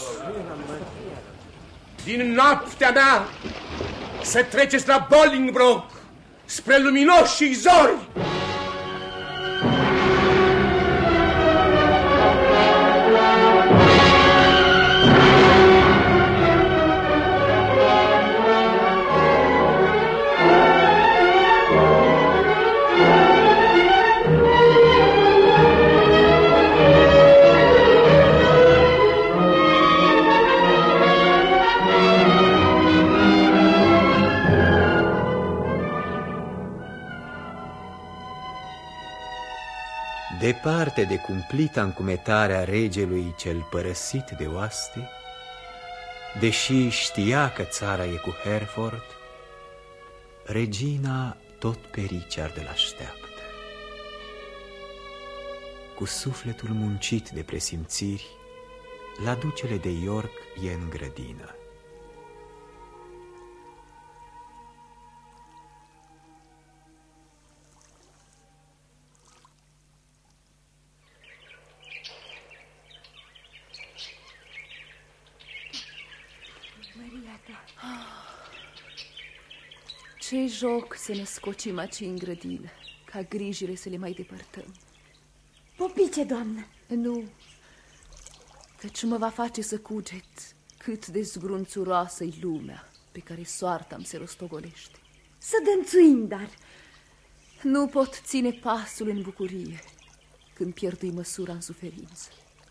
Din noaptea mea să treceți la Bolingbroke, spre luminoși zori. Departe de cumplita încumetarea regelui cel părăsit de oaste, deși știa că țara e cu Hereford, regina tot pe Richard îl așteaptă. Cu sufletul muncit de presimțiri, la ducele de York e în grădină. Ce joc să ne scocim aici în grădină, ca grijile să le mai depărtăm. Popice, doamnă. Nu, căci mă va face să cuget cât de zgrunțuroasă-i lumea pe care soarta îmi se rostogolește. Să dănțuim, dar... Nu pot ține pasul în bucurie când pierdui măsura în suferință.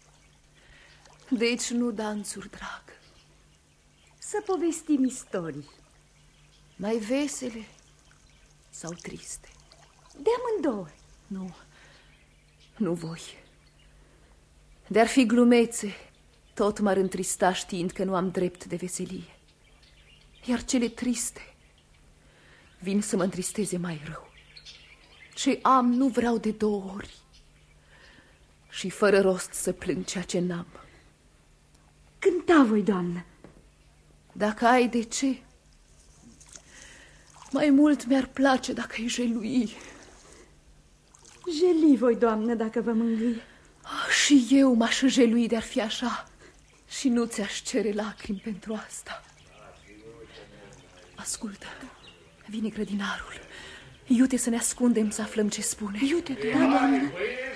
Deci nu danțuri, drag. Să povestim istorii. Mai vesele sau triste? De amândouă. Nu voi. De-ar fi glumețe, tot m-ar întrista știind că nu am drept de veselie. Iar cele triste vin să mă întristeze mai rău. Ce am nu vreau de 2 ori și fără rost să plâng ceea ce n-am. Cânta voi, doamnă. Dacă ai de ce, mai mult mi-ar place dacă ai jelui. Jeli voi, doamnă, dacă vă mângâi. Și eu m-aș jelui de-ar fi așa. Și nu ți-aș cere lacrimi pentru asta. Ascultă, vine grădinarul. Iute să ne ascundem să aflăm ce spune. Iute, doamne.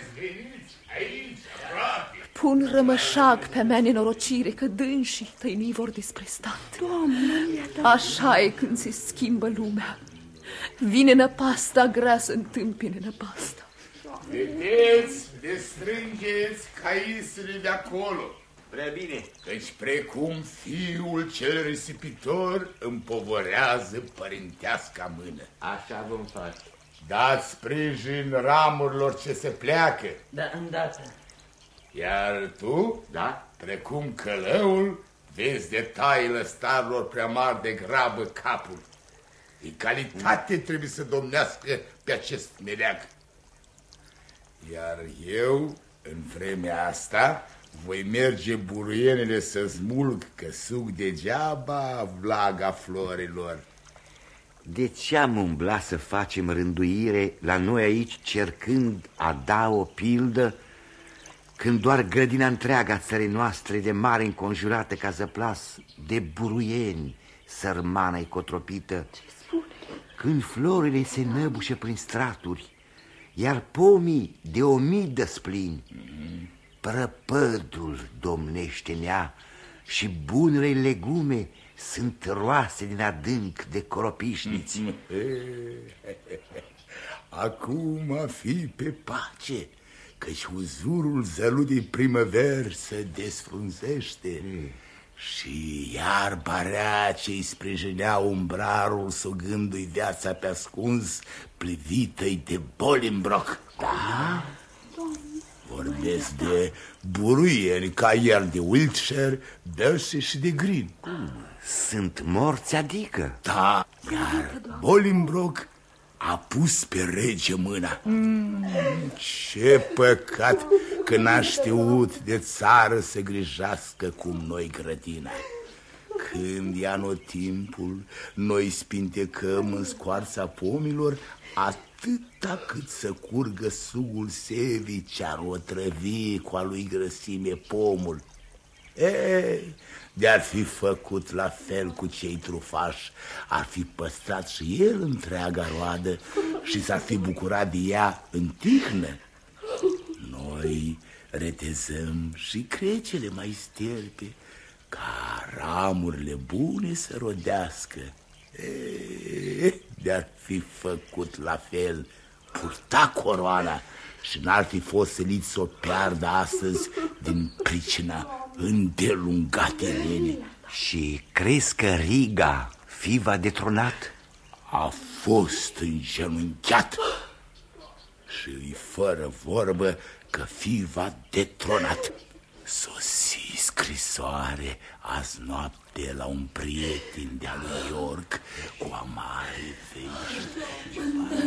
Pun rămășag pe mea nenorocire, că dânsii tăinii vor despre stat. Doamne, așa e când se schimbă lumea. Vine năpasta grea să întâmpine năpasta. Vedeți, destrângeți caisele de acolo. Prea bine. Căci precum fiul cel risipitor împovărează părinteasca mână. Așa vom face. Dați sprijin ramurilor ce se pleacă. Da, îndată. Iar tu, da, precum călăul, vezi detaliile starilor prea mari de grabă capul. Egalitate trebuie să domnească pe acest meleag. Iar eu, în vremea asta, voi merge buruienele să smulg, că suc degeaba vlaga florilor. De ce am umblat să facem rânduire la noi aici, cercând a da o pildă, când doar grădina întreaga țării noastre de mare înconjurată ca zăplas de buruieni, sărmana-i cotropită, când florile se năbușă prin straturi, iar pomii de 1000 de splini, prăpădul domnește în ea și bunele legume sunt roase din adânc de coropișniți. Acum fi pe pace, căci uzurul zăludii primăveri se desfrunzește și iarba rea ce-i sprijinea umbrarul sugându-i viața pe ascuns plivită-i de Bolingbroke. Da? Vorbesc de buruieni ca el de Wiltshire, Berkshire și de Green. Sunt morți, adică? Da, iar Bolingbroke a pus pe rege mâna. Ce păcat că n-a știut de țară să grijească cum noi grădina. Când ia anotimpul, noi spintecăm în scoarța pomilor atâta cât să curgă sugul sevii ce-ar otrăvi cu a lui grăsime pomul. Ei, de-ar fi făcut la fel cu cei trufași, ar fi păstrat și el întreaga roadă și s-ar fi bucurat de ea în tihnă. Noi retezăm și crecele mai sterpe ca ramurile bune să rodească. De-ar fi făcut la fel, purta coroana și n-ar fi fost silit să o piardă astăzi din pricina îndelungate lene. Și crezi că Riga fi va detronat? A fost îngenunchiat și îi fără vorbă că fi va detronat. Sosi scrisoare azi noapte la un prieten de-a lui York cu amare vești.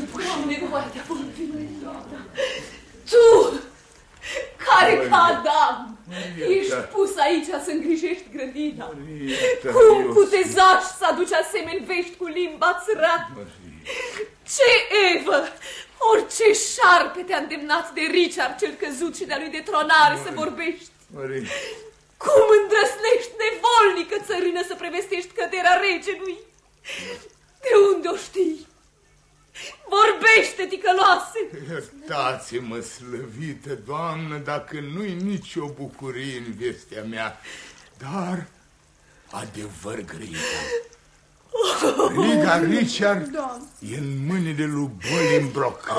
Tu, care ca Adam, ești pus aici să îngrijești grădina. Cum cu tezași să aduci asemeni vești cu limba țărată? Ce evă, orice șarpe te-a îndemnat de Richard cel căzut și de-a lui detronare să vorbești? Cum îndrăsnești, nevolnică țărână, să prevestești căderea regelui? De unde o știi? Vorbește, ticăloase! Iertați-mă, slăvită doamnă, dacă nu-i nicio bucurie în vestea mea, dar adevăr grăită. Riga Richard e în mâinile lui Bolingbroke.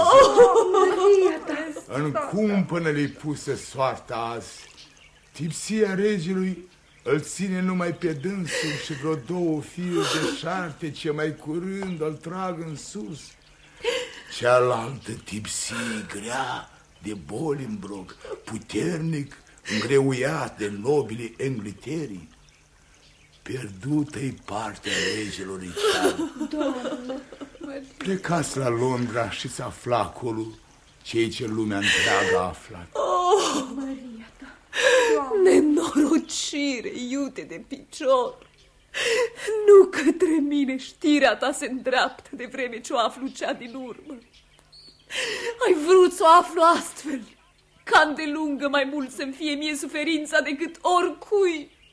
În cumpănă-i pusă soarta azi. Tipsia regelui îl ține numai pe dânsul și vreo 2 firi de șarte ce mai curând îl trag în sus. Cealaltă tipsie grea de Bolingbroke, puternic, îngreuiat de nobili Engliterii. Pierdută-i partea regelor Richard. Plecați la Londra și să afla acolo cei ce lumea întreagă a aflat. Oh, Maria ta, nenorocire, iute de picior. Nu către mine știrea ta se îndreaptă de vreme ce o aflu cea din urmă. Ai vrut să o aflu astfel, ca îndelungă mai mult să-mi fie mie suferința decât oricui.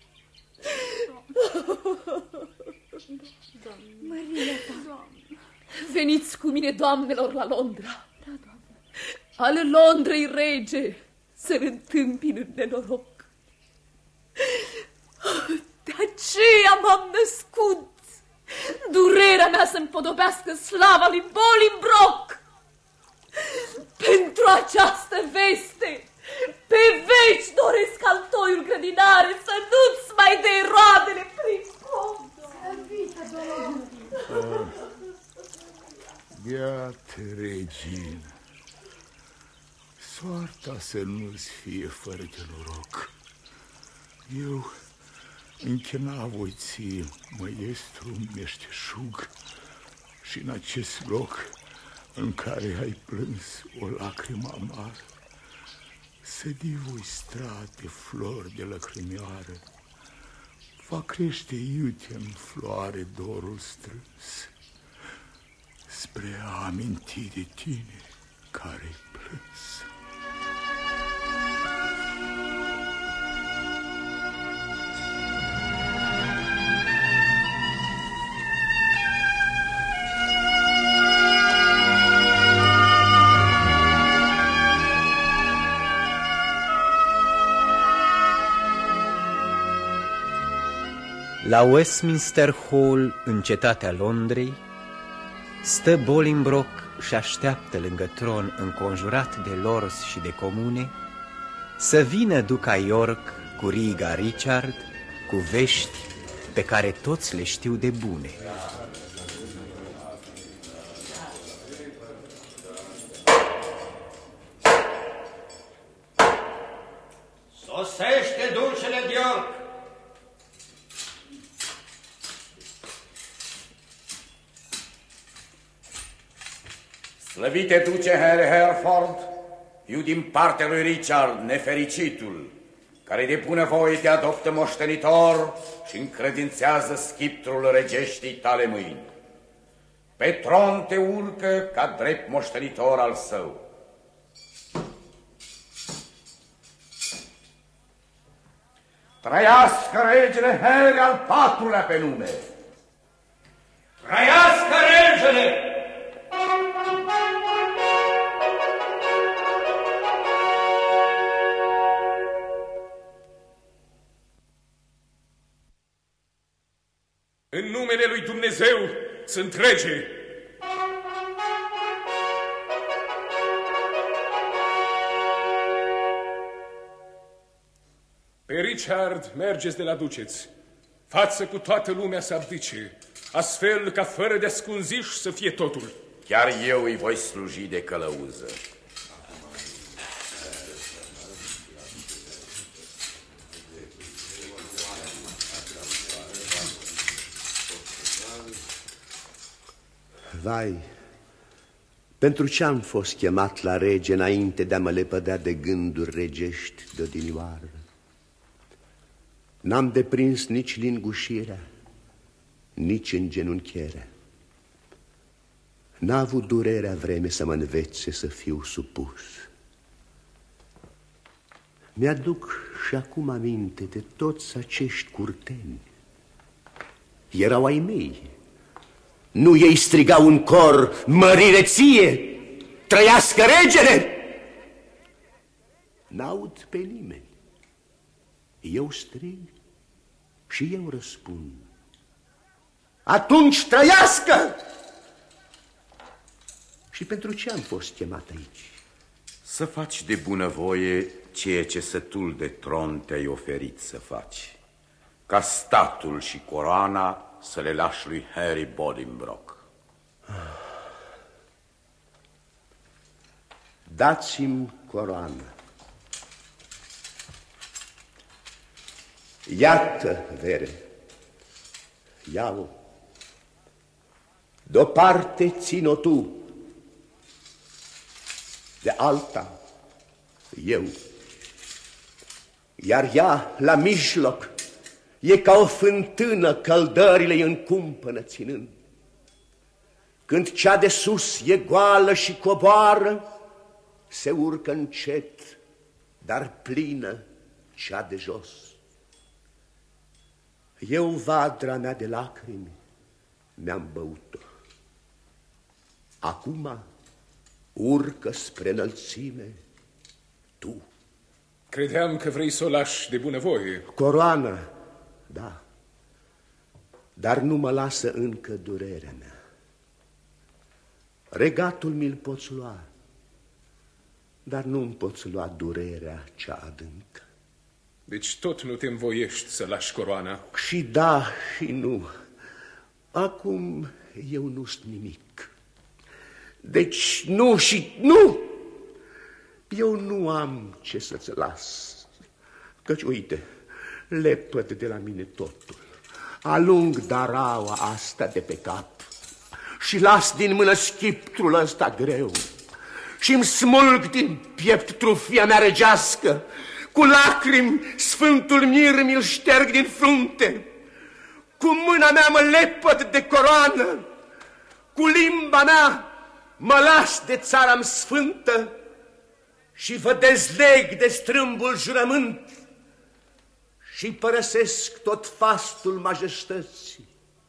Maria ta, veniți cu mine, doamnelor, la Londra. Al Londrei rege să-l întâmpin în nenoroc. De aceea m-am născut. Durerea mea să-mi podobească slava lui Bolingbroke. Pentru această veste, pe veci doresc altoiul grădinare să nu-ți mai dea roadele prin pom. Iată, regină, soarta să nu-ți fie fără de noroc. Eu, închina voi ție, măiestru meșteșug, și în acest loc în care ai plâns o lacrimă amară, sădi voi strate flori de lăcrimioară, va crește iute în floare dorul strâns, spre a aminti de tine care-i plâns. La Westminster Hall, în cetatea Londrei, stă Bolingbroke și așteaptă lângă tron, înconjurat de lords și de comune, să vină duca York cu Riga Richard, cu vești pe care toți le știu de bune. Sosește ducele de York! Slăvite duce Henry Hereford, eu din partea lui Richard, nefericitul, care de bunăvoie te adoptă moștenitor și încredințează schiptrul regeștii tale mâini. Pe tron te urcă ca drept moștenitor al său. Trăiască regele Henry al IV-lea pe nume! Trăiască regele! În numele lui Dumnezeu sunt rege. Pe Richard mergeți de la duceți, față cu toată lumea să abdice, astfel ca fără de ascunziș să fie totul. Chiar eu îi voi sluji de călăuză. Vai, pentru ce am fost chemat la rege înainte de a mă lepădea de gânduri regești de odinioară? N-am deprins nici lingușirea, nici îngenunchierea. N-a avut durerea vreme să mă învețe să fiu supus. Mi-aduc și acum aminte de toți acești curteni. Erau ai mei. Nu ei strigau în cor, mărire ție, trăiască regele? N-aud pe nimeni. Eu strig și eu răspund. Atunci trăiască! Și pentru ce am fost chemat aici? Să faci de bunăvoie ceea ce sătul de tron te-ai oferit să faci, ca statul și coroana să le lași lui Harry Bolingbroke. Dați-mi coroana. Iată, vere, ia-o. De-o parte țin-o tu, de alta eu. Iar ea, la mijloc, e ca o fântână, căldările în cumpănă ținând. Când cea de sus e goală și coboară, se urcă încet, dar plină cea de jos. Eu vadra mea de lacrimi mi-am băut-o. Acum urcă spre înălțime tu. Credeam că vrei să o lași de bunăvoie. Coroană, da, dar nu mă lasă încă durerea mea. Regatul mi-l poți lua, dar nu-mi poți lua durerea cea adâncă. Deci tot nu te învoiești să lași coroana? Și da și nu. Acum eu nu sunt nimic. Deci nu și nu. Eu nu am ce să-ți las. Căci, uite, lepăd de la mine totul. Alung daraua asta de pe cap și las din mână schiptrul ăsta greu și-mi smulg din piept trufia mea regească. Cu lacrimi sfântul mir mi-l șterg din frunte. Cu mâna mea mă lepăd de coroană. Cu limba mea mă las de țara-mi sfântă și vă dezleg de strâmbul jurământ și părăsesc tot fastul majestății.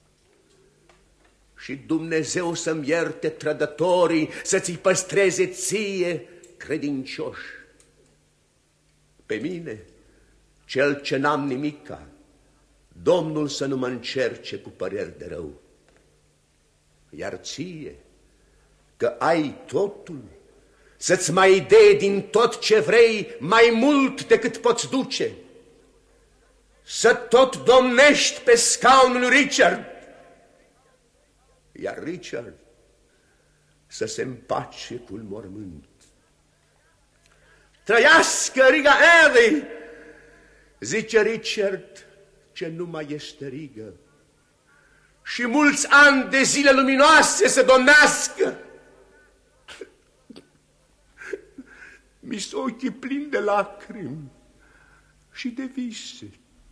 Și Dumnezeu să-mi ierte trădătorii, să ți-i păstreze ție credincioși. Pe mine, cel ce n-am nimica, Domnul să nu mă încerce cu păreri de rău. Iar ție, că ai totul, să-ți mai dea din tot ce vrei mai mult decât poți duce, să tot domnești pe scaunul lui Richard, iar Richard să se împace cu-l mormânt. Trăiască Riga Henry, zice Richard, ce nu mai este rigă, și mulți ani de zile luminoase să domnească. Mi-s ochii plini de lacrimi și de vise,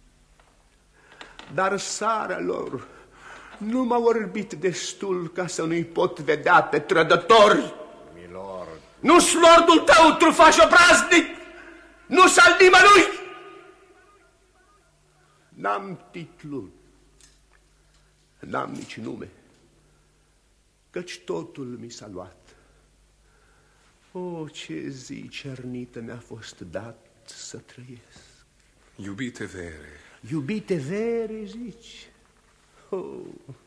dar sarea lor nu m-a orbit destul ca să nu-i pot vedea pe trădători. Milord. Nu-s lordul tău, trufaș obraznic, nu-s al nimănui. N-am titlu, n-am nici nume, căci totul mi s-a luat. O, ce zi cernită mi-a fost dat să trăiesc. Iubite Vere. Iubite Vere, zici? Oh.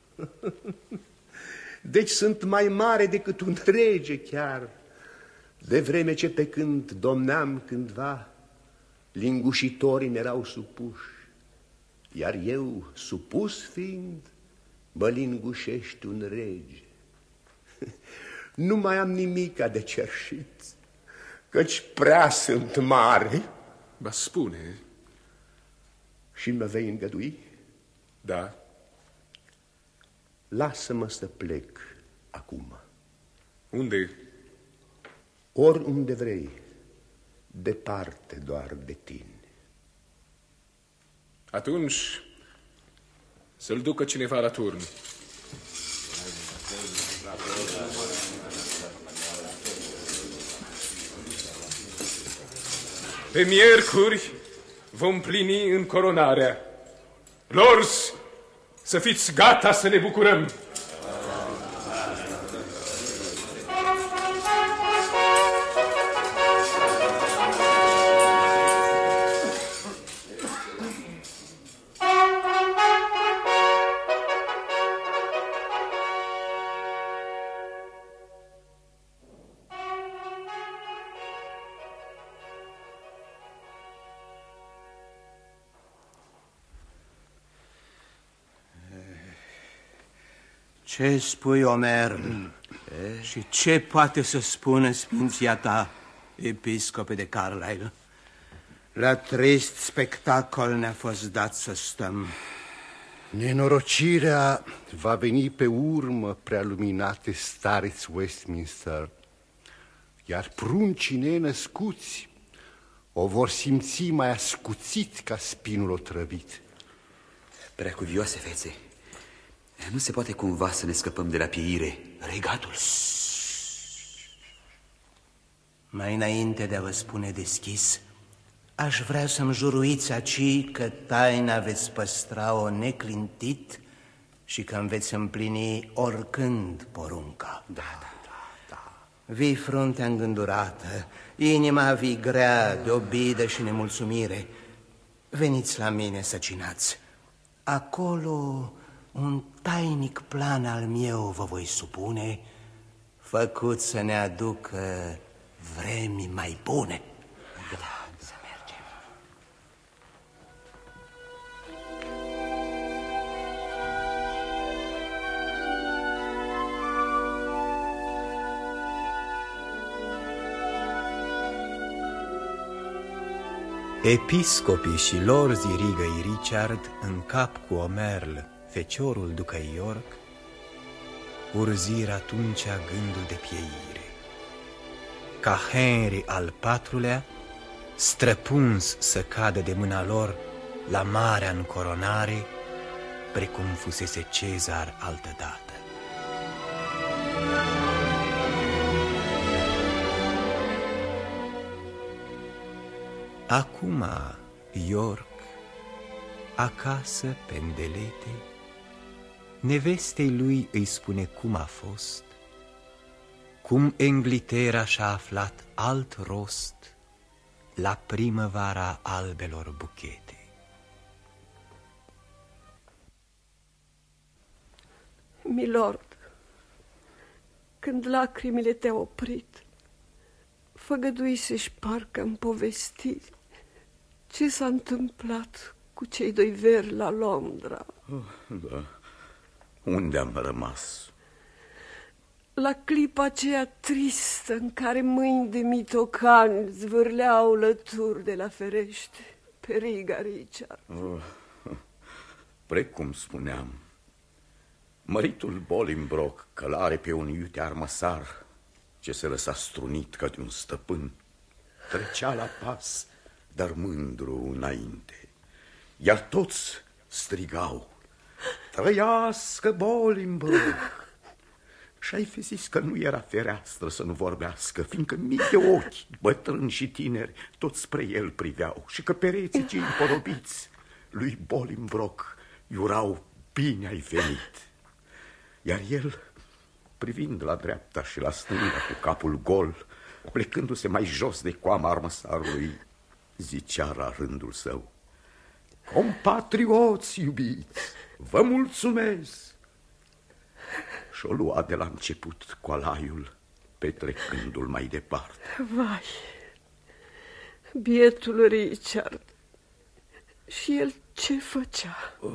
Deci sunt mai mare decât un rege chiar, de vreme ce pe când domneam cândva, lingușitorii mi-erau supuși, iar eu, supus fiind, mă lingușești un rege. Nu mai am nimica de cerșit, căci prea sunt mare. Ba spune. Și mă vei îngădui? Da. Lasă-mă să plec acum. Unde? Oriunde vrei, departe doar de tine. Atunci să-l ducă cineva la turn. Pe miercuri vom plini încoronarea. Lorzi, să fiți gata să ne bucurăm. Ce spui, Omer? Și ce poate să spună sfinția ta, episcope de Carlisle? La trist spectacol ne-a fost dat să stăm. Nenorocirea va veni pe urmă, prealuminate stareți Westminster, iar pruncii nenăscuți o vor simți mai ascuțit ca spinul otrăvit. Preacuvioase fețe, nu se poate cumva să ne scăpăm de la pieire regatul? Mai înainte de a vă spune deschis, aș vrea să-mi juruiți aici că taina veți păstra-o neclintit și că îmi veți împlini oricând porunca. Da. Vii fruntea îngândurată, inima vii grea de obidă și nemulțumire. Veniți la mine să cinați. Acolo un tainic plan al meu vă voi supune, făcut să ne aducă vremi mai bune. Da, să mergem. Episcopii și lorzi Rigăi Richard, în cap cu Omerl, feciorul ducăi York, urziră atunci gândul de pieire. Ca Henry al IV-lea, străpuns să cadă de mâna lor la marea încoronare, precum fusese Cezar altădată. Acum York, acasă pe îndelete, nevestei lui îi spune cum a fost, cum Englitera și-a aflat alt rost la primăvara albelor buchete. Milord, când lacrimile te-au oprit, făgădui să-și parcă-mi povesti ce s-a întâmplat cu cei doi veri la Londra. Da. Unde am rămas? La clipa aceea tristă în care mâini de mitocani zvârleau lături de la ferește pe Riga Richard. Precum spuneam, măritul Bolingbroke, călare pe un iute armăsar ce se lăsa strunit ca de un stăpân, trecea la pas, dar mândru înainte, iar toți strigau: trăiască Bolingbroke! Și-ai fi zis că nu era fereastră să nu vorbească, fiindcă mii de ochi, bătrâni și tineri, toți spre el priveau, și că pereții cei împorobiți lui Bolingbroke iurau: bine ai venit! Iar el, privind la dreapta și la stânga cu capul gol, plecându-se mai jos de coama armăsarului, zicea la rândul său: compatrioți iubiți, vă mulțumesc! Și-o lua de la început cu alaiul, petrecându-l mai departe. Vai, bietul Richard! Și el ce făcea?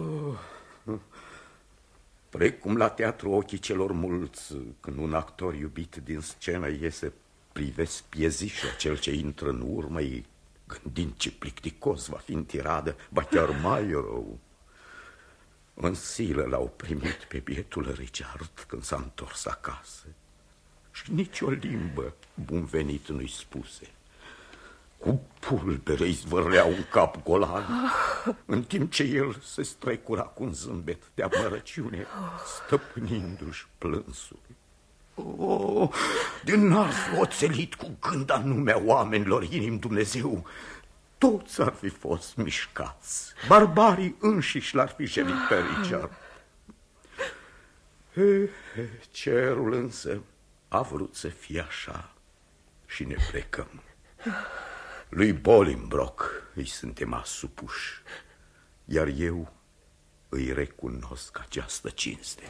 Precum la teatru ochii celor mulți, când un actor iubit din scenă iese, privesc piezișa cel ce intră în urmă ei, gândind ce plicticos va fi în tiradă, ba chiar mai rău. În silă l-au primit pe bietul Richard când s-a întors acasă și nici o limbă bun venit nu-i spuse. Cu pulbere îi zvârleau un cap golan, în timp ce el se strecura cu un zâmbet de amărăciune, stăpânindu-și plânsul. Din n-ar fi oțelit cu gând anumea oamenilor inimi Dumnezeu, toți ar fi fost mișcați, barbarii înșiși l-ar fi jelit pe Richard. Cerul însă a vrut să fie așa și ne plecăm. Lui Bolingbroke îi suntem asupuși, iar eu îi recunosc această cinste.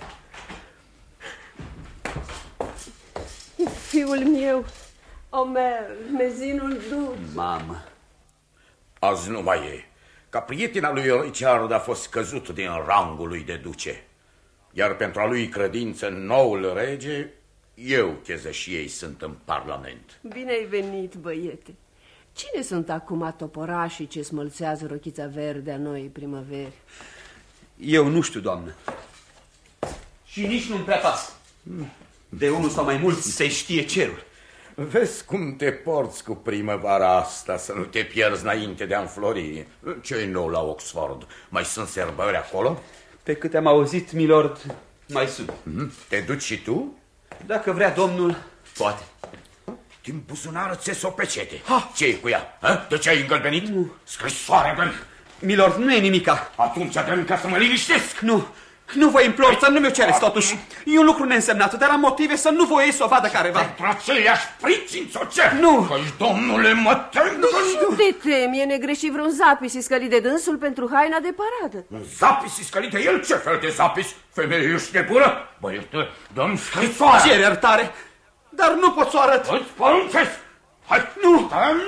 Fiul meu, Omer, mezinul dus. Mamă, azi nu mai e. Ca prietena lui Richard a fost căzut din rangul lui de duce, iar pentru a lui credință în noul rege, eu chezășii ei sunt în parlament. Bine ai venit, băiete. Cine sunt acum toporașii ce smălțează rochița verde a noii primăveri? Eu nu știu, doamnă. Și nici nu-mi prea pasă. De unul sau mai mulți se știe cerul. Vezi cum te porți cu primăvara asta, să nu te pierzi înainte de a înflori. Ce-i nou la Oxford? Mai sunt sărbări acolo? Pe câte am auzit, milord, mai sunt. Te duci și tu? Dacă vrea domnul, poate. din buzunar ți-e o pecete. Ce e cu ea? De ce ai îngălbenit? Scrisoarea, dă-mi. Milord, nu e nimica. Atunci dă-mi ca să mă liniștesc. Nu vă implor să nu mi-o cereți totuși. E un lucru neînsemnat, dar am motive să nu voiesc să o vadă careva. Pentru aceiași pricinți o cer. Nu. Căci, domnule, mă tem. Nu te temi, e negreșit vreun zapis iscălit de dânsul pentru haina de paradă. Un zapis iscălit de el? Ce fel de zapis? Femeie, ești nebună? Băiete, dă-mi scrisoarea. Cer iertare, dar nu pot să o arăt. Îți poruncesc. Hai. Nu.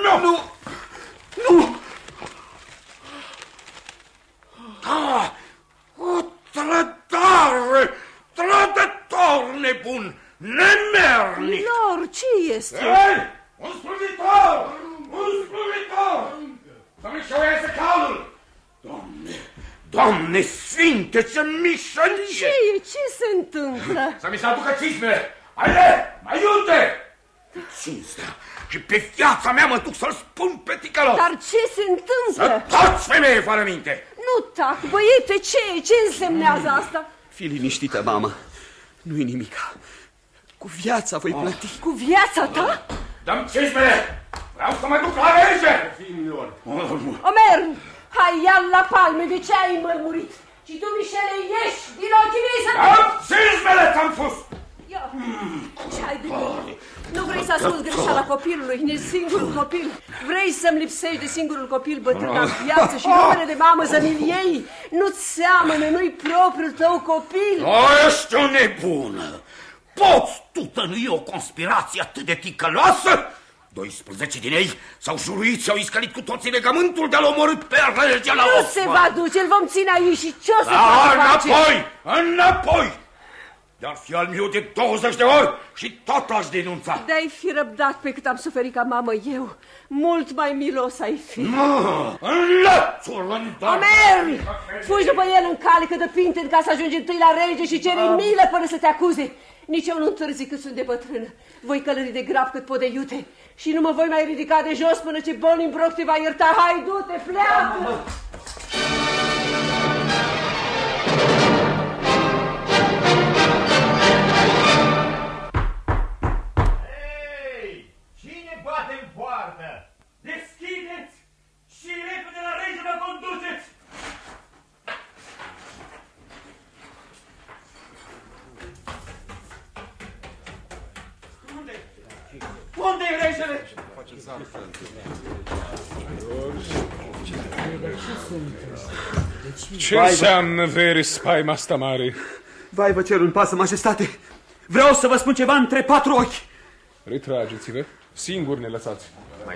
Nu. O trădare! Trădător nebun! Nemernic! Lor, ce este? Ei! Un slujitor! Un slujitor! Să-mi șoieze calul! Doamne sfinte, ce mișălie! Ce e? Ce se întâmplă? Să mi se aducă cismele! Haide, mai iute! Cinstea și pe viața mea mă duc să-l spun pe ticălos! Dar ce se întâmplă? Să taci, femeie fără minte! Nu tac, băiete, ce e? Ce însemnează asta? Fii liniștită, mamă. Nu-i nimica. Cu viața voi plăti. Cu viața ta? Dă-mi cizmele! Vreau să mă duc la rege! Omer, hai, ia-l la palme, de ce ai mărmurit? Și tu, Michele, ieși din ochii mei să... Dă-mi cizmele, ți-am spus! Ce ai de gând? Nu vrei să asculți greșeala copilului, nici singurul copil. Vrei să-mi lipsești de singurul copil bătrân în viață și numele de mamă să-mi-l iei? Nu-ți seamănă, nu-i propriul tău copil. Ești o nebună! Poți tu tănui o conspirație atât de ticăloasă? 12 din ei s-au juruit și au iscălit cu toții legământul de a-l omorât pe rege la Nu Osma. se va duce, îl vom ține aici și ce o să face? Înapoi! Înapoi! Dar fi al meu de 20 de ori și tot aș denunța. De-ai fi răbdat pe cât am suferit ca mamă eu, mult mai milos ai fi. Înlățul în Omer! Fugi după el în calică de pinte ca să ajungi întâi la rege și cere milă până să te acuze. Nici eu nu întârzi cât sunt de bătrână. Voi călări de grab cât pot de iute și nu mă voi mai ridica de jos până ce Bolingbroke te va ierta. Hai, du-te, pleacă! Bate-n poartă! Deschideți și repede la rege mă conduceți! Unde-i regele? Ce înseamnă vere spaima asta mare? Vai, vă cer un pasă, majestate. Vreau să vă spun ceva între 4 ochi. Retrageți-vă. Singur ne lăsați.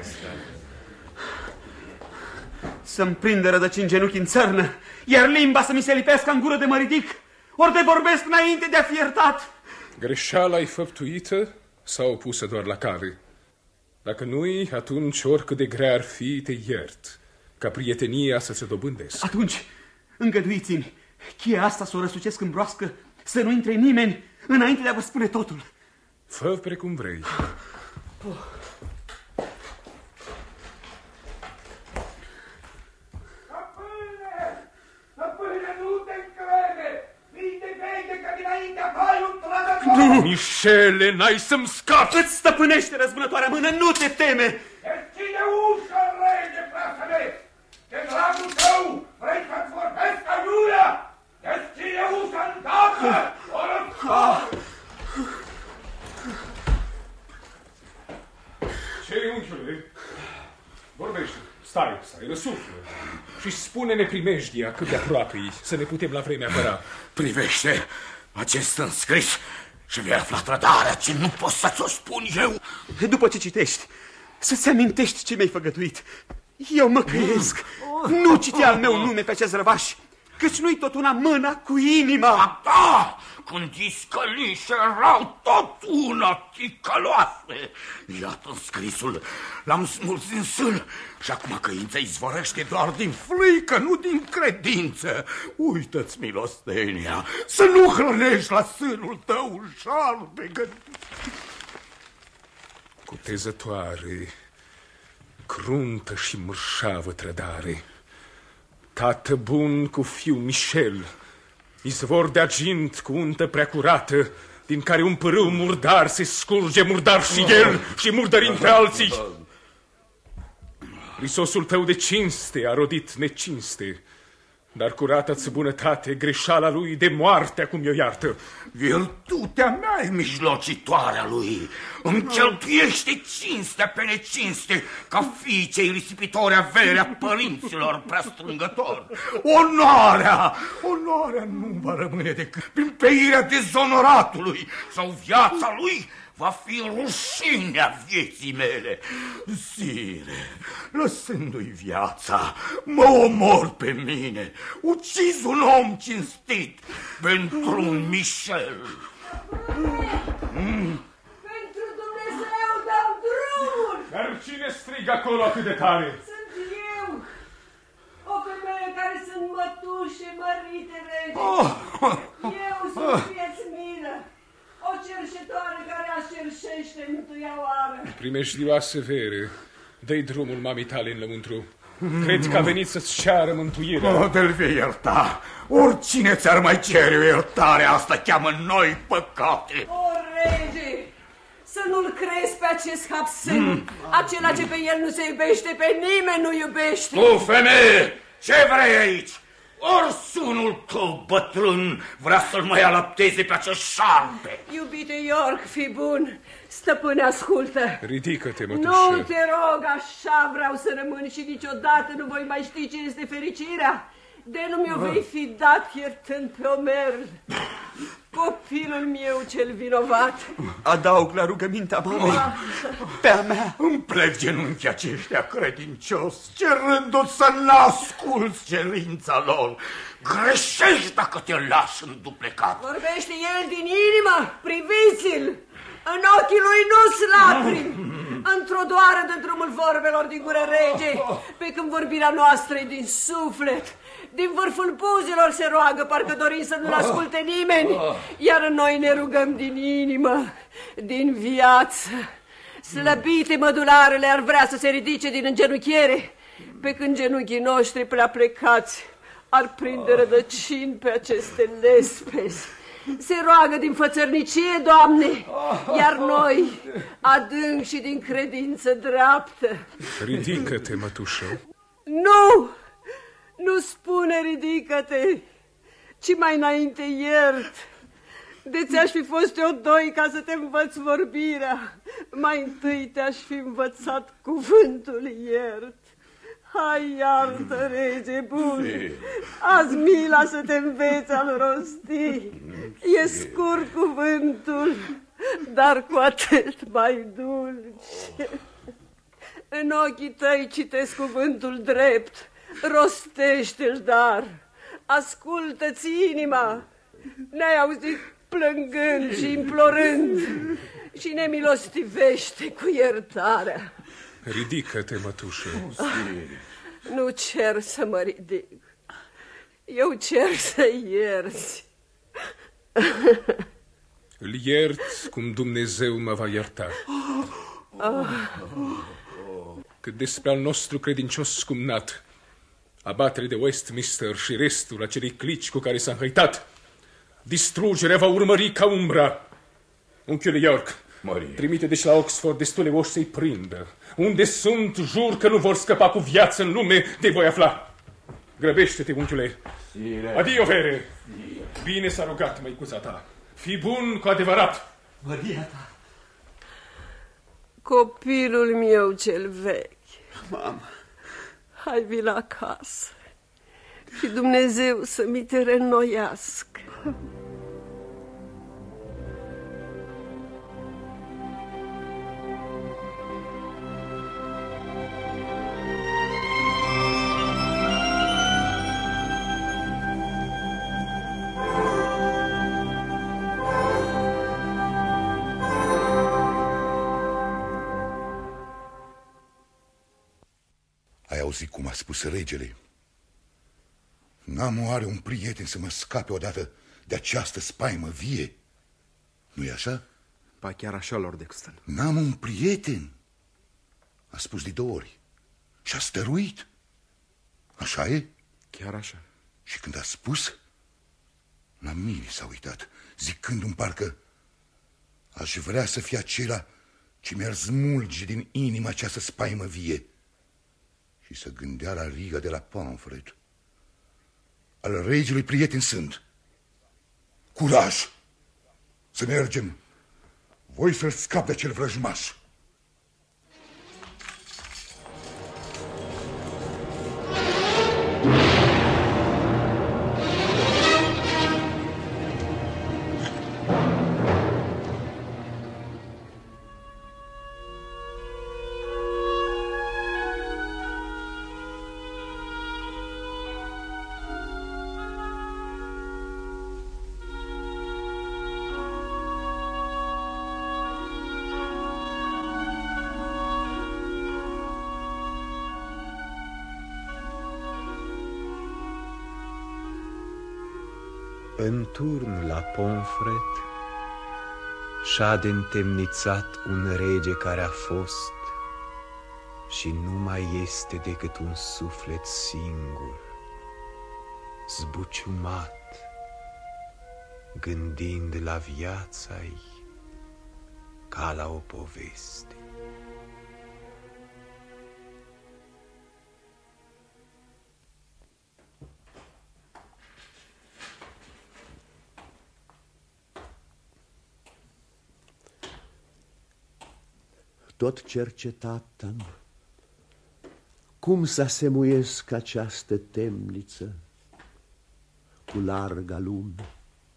Să-mi prindă rădăcini genunchi în țărnă, iar limba să mi se lipească în gură de mă ridic, ori de vorbesc înainte de a fi iertat. Greșeala-i făptuită sau pusă doar la cale? Dacă nu-i, atunci oricât de grea ar fi, te iert, ca prietenia să se dobândesc. Atunci, îngăduiți-mi, cheia asta să o răsucesc în broască, să nu intre nimeni înainte de a vă spune totul. Fă precum vrei. Stăpâne, nu te încrede! Fii de veche că dinaintea ta ai un trădător! Nu! Michele, n-ai să-mi scapi! Îți stăpânește răzbunătoarea mână, nu te teme! Deschide ușa, rege, frate mea! De dragul tău, vrei să-ți vorbesc aiurea? Deschide ușa îndată! Ce, unchiule? Vorbește. Stai, răsuflă. Și spune-ne primejdia cât de aproape-i, să ne putem la vreme apăra. Privește acest înscris și vei afla trădarea ce nu pot să-ți o spun eu. După ce citești, să-ți amintești ce mi-ai făgăduit. Eu mă căiesc. Nu citi al meu nume pe acest răvaș, căci nu-i tot una mâna cu inima. Da, când iscălișe erau tot una ticăloase. Iată înscrisul, l-am smuls din sân și acum căința izvorăște doar din frică, nu din credință. Uită-ți milostenia, să nu hrănești la sânul tău șarpe. Cutezătoare, cruntă și mărșavă trădare, tată bun cu fiul Michel, izvor de argint cu untă preacurată, din care un pârâu murdar se scurge murdar și el și murdărind pe alții. Risosul tău de cinste a rodit necinste, dar curată-ți bunătate, greșeala lui de moarte acum i-o iartă. Virtutea mea e mijlocitoarea lui. Îmi cheltuiește cinstea pe necinste, ca fiicei risipitori averea părinților preastrângători. Onoarea nu va rămâne decât prin peirea dezonoratului, sau viața lui va fi rușinea vieții mele. Sire, lăsându-i viața, mă omor pe mine, uciz un om cinstit pentru un Michel. Pentru Dumnezeu dăm drumul! Dar cine strigă acolo atât de tare? Sunt eu, o femeie care sunt mătușe mărite rege. Eu sunt Viețmină, o cerșetoare care așerșește întâiaoară. Primejdioase vere, dă-i drumul mamei tale în lăuntru. Cred că a venit să-ți ceară mântuirea. De-l vei ierta. Oricine ți-ar mai cere o iertare, asta cheamă noi păcate. O, rege, să nu-l crezi pe acest hapsen. Acela ce pe el nu se iubește, pe nimeni nu iubește. Tu, femeie, ce vrei aici? Ori sunul tău, bătrân, vrea să-l mai alăpteze pe acest șarpe. Iubite York, fi bun. Stăpâne, ascultă. Ridică-te, mătușă. Nu te rog, așa vreau să rămân și niciodată nu voi mai ști ce este fericirea. De nu mi-o vei fi dat iertând pe Omer, copilul meu cel vinovat. Adaug la rugămintea mamei, pe-a mea. Îmi plec genunchii aceștia credincios, cerându-ți să n-asculți cerința lor. Greșești dacă te lași înduplecat. Vorbește el din inimă, priviți-l. În ochii lui nu-s lacrimi. Într-o doară dă drumul vorbelor din gură rege, pe când vorbirea noastră e din suflet. Din vârful buzilor se roagă, parcă dorim să nu-l asculte nimeni. Iar noi ne rugăm din inimă, din viață. Slăbite mădularele ar vrea să se ridice din îngenunchiere, pe când genunchii noștri prea plecați ar prinde rădăcini pe aceste lespezi. Se roagă din fățărnicie, Doamne, iar noi adânc și din credință dreaptă. Ridică-te, mătușă. Nu! Nu spune ridică-te, ci mai înainte iert. De ți-aș fi fost eu doi ca să te învăț vorbirea. Mai întâi te-aș fi învățat cuvântul iert. Hai, iartă, rege bun, azi mila să te înveți al rosti. E scurt cuvântul, dar cu atât mai dulce. În ochii tăi citesc cuvântul drept, rostește-l dar, ascultă-ți inima. Ne-ai auzit plângând și implorând și ne milostivește cu iertarea. Ridică-te, mătușă. Nu cer să mă ridic, eu cer să ierți. Îl iert cum Dumnezeu mă va ierta. Cât despre al nostru credincios scumnat, abatere de Westminster și restul acelei clici cu care s-a înhăitat, distrugerea va urmări ca umbra. Unchiule York, trimite deci la Oxford destule oși să-i prindă. Unde sunt, jur că nu vor scăpa cu viață în lume, de voi afla. Grăbește-te, unchiule. Adio, vere. Bine s-a rugat, măicuța ta. Fii bun cu adevărat. Măria ta. Copilul meu cel vechi. Mamă. Hai, vii la casă și Dumnezeu să mi te reînnoiască. Ai auzit cum a spus regele? N-am oare un prieten să mă scape odată de această spaimă vie? Nu-i așa? Pa chiar așa, Lord Exton. N-am un prieten, a spus de 2 ori și a stăruit. Așa e? Chiar așa. Și când a spus, la mine s-a uitat, zicându-mi parcă Aș vrea să fie acela ce mi-ar smulge din inima această spaimă vie și să gândea la Riga de la Pomfret. Al regelui prieten sunt. Curaj! Să mergem! Voi să-l scap de acel vrăjmaș. În turn la Pomfret și-a de întemnițat un rege care a fost și nu mai este decât un suflet singur, zbuciumat, gândind la viața-i ca la o poveste. Tot cercetat-am cum să asemuiesc această temniță cu larga lume.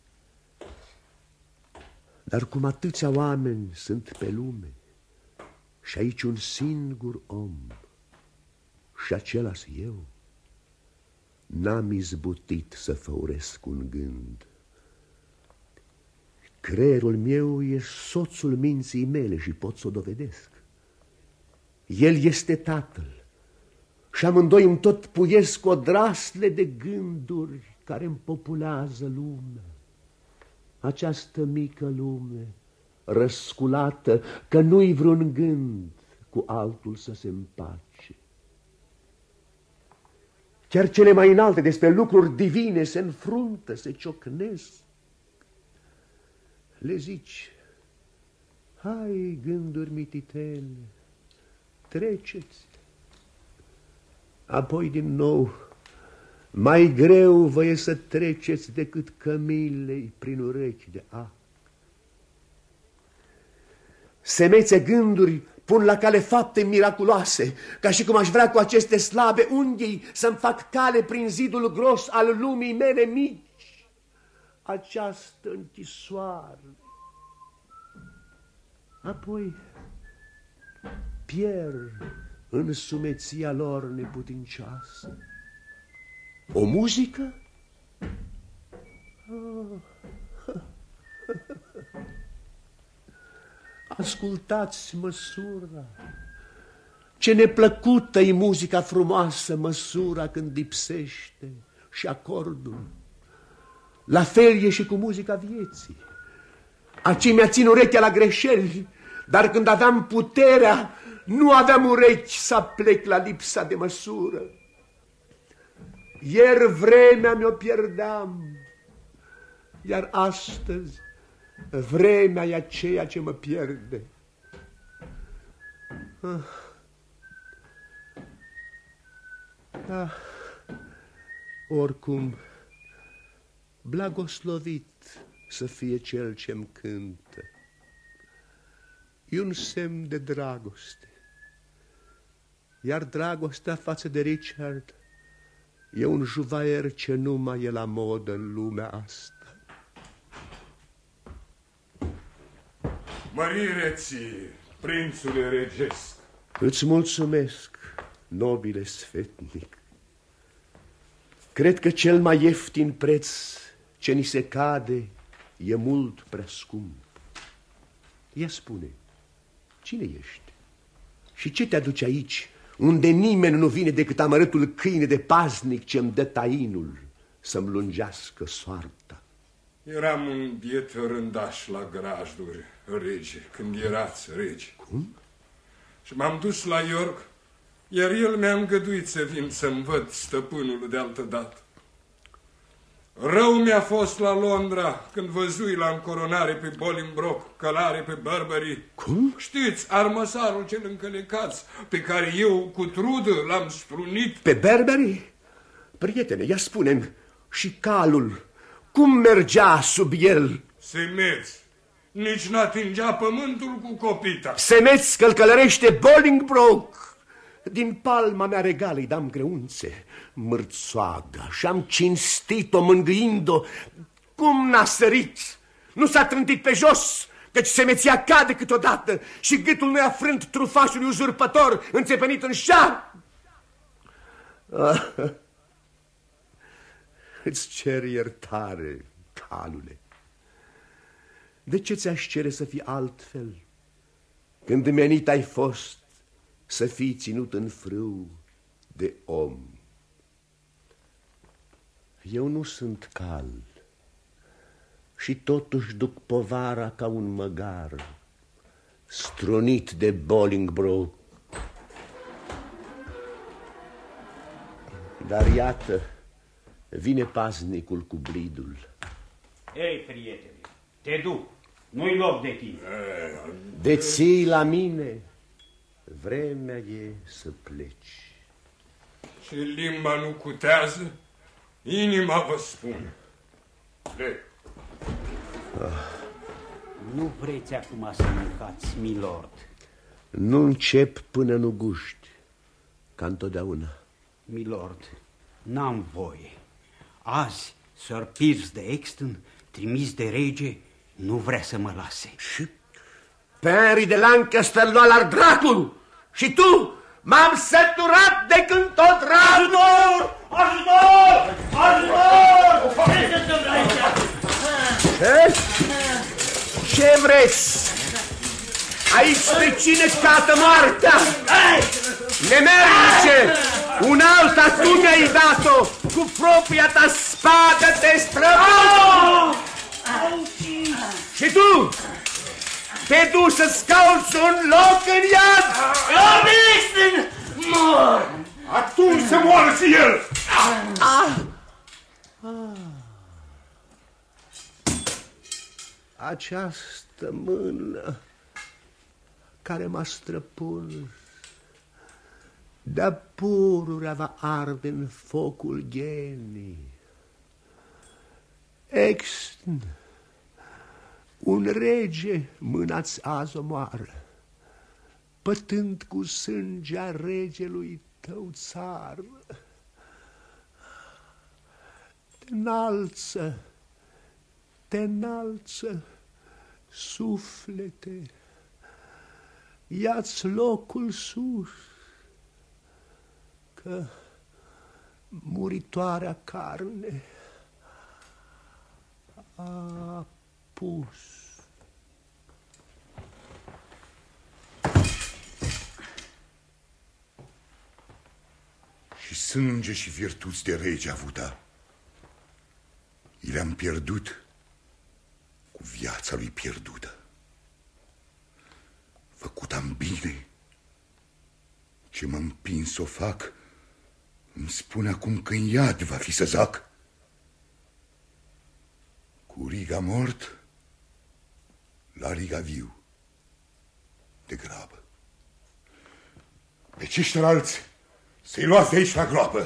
Dar cum atâția oameni sunt pe lume și aici un singur om și acela-s eu, n-am izbutit să făuresc un gând. Creierul meu e soțul minții mele și pot să o dovedesc. El este tatăl și amândoi îmi tot puiesc odrasle de gânduri care îmi populează lumea. Această mică lume, răsculată, că nu-i vreun gând cu altul să se împace. Chiar cele mai înalte despre lucruri divine se înfruntă, se ciocnesc. Le zici, hai gânduri mititele, treceți. Apoi din nou, mai greu vă e să treceți decât cămilei prin urechi de ac. Semețe gânduri pun la cale fapte miraculoase, ca și cum aș vrea cu aceste slabe unghii să-mi fac cale prin zidul gros al lumii mele mici. Această închisoare. Apoi pierd în sumeția lor neputincioasă. O muzică? Ascultați măsura. Ce neplăcută-i muzica frumoasă, măsura când lipsește și acordul. La fel e și cu muzica vieții. Aci mi-a țin urechea la greșeli, dar când aveam puterea, nu aveam urechi să plec la lipsa de măsură. Ieri vremea mi-o pierdeam, iar astăzi vremea e aceea ce mă pierde. Oricum, blagoslovit să fie cel ce-mi cântă. E un semn de dragoste. Iar dragostea față de Richard e un juvaier ce nu mai e la modă în lumea asta. Mărire ție, prințule regesc. Îți mulțumesc, nobile sfetnic. Cred că cel mai ieftin preț ce ni se cade e mult prea scump. Ia spune, cine ești? Și ce te aduce aici, unde nimeni nu vine decât amărâtul câine de paznic ce-mi dă tainul să-mi lungească soarta? Eram un biet rândaș la grajduri, rege, când erați rege. Cum? Și m-am dus la York, iar el mi-a îngăduit să vin să-mi văd stăpânul de altă dată. Rău mi-a fost la Londra când văzui la încoronare pe Bolingbroke, călare pe Burberry. Cum? Știți, armăsarul cel încălecaț pe care eu cu trudă l-am strunit. Pe Burberry? Prietene, ia spune-mi, și calul, cum mergea sub el? Semeț, nici n-atingea pământul cu copita. Semeț că-l călărește Bolingbroke. Din palma mea regală îi dam greunțe, mărțoagă, și-am cinstit-o mângâind-o. Cum n-a sărit? Nu s-a trântit pe jos, căci semeția cade câteodată și gâtul nu-i afrânt trufașului uzurpător înțepenit în șa. Îți cer iertare, calule. De ce ți-aș cere să fii altfel? Când menit ai fost să fii ținut în frâu de om. Eu nu sunt cal și totuși duc povara ca un măgar strunit de Bolingbroke. Dar iată, vine paznicul cu bridul. Ei, prietene, te duc, nu-i loc de tine. De ții la mine, vremea e să pleci. Ce limba nu cutează, inima vă spune. Nu vreți acum să mâncați, milord? Nu încep până nu guști, ca întotdeauna. Milord, n-am voie. Azi, Sir Piers de Exton, trimis de rege, nu vrea să mă lase. Și pe Henry de Lancaster lua la dracul. Și tu m-am săturat de când tot dracul. Ajutor! Ajutor! Ajutor! Ce se întâmplă aici? Ce vreți? Aici pe cine cată moartea? Nemernice! Un alta tu mi-ai dat-o cu propria ta spadă de străbun! Și tu? Te duci să-ți cauți un loc în iad? Lord Exton! Mor! Atunci să moară și el! Această mână care m-a străpuns, de-a pururea va arde în focul ghenii. Exton, un rege mâna-ți azi omoară, pătând cu sângea regelui tău țar. Te înalță, suflete, ia-ți locul sus, că muritoarea carne a pus. Și sânge și virtuți de rege avuta, i le-am pierdut cu viața lui pierdută. Făcut am bine, ce m-am împins să o fac, îmi spune acum că în iad va fi să zac. Cu Riga mort, la Riga viu, de grabă. Pe ceștilalți să-i luați de aici la groapă.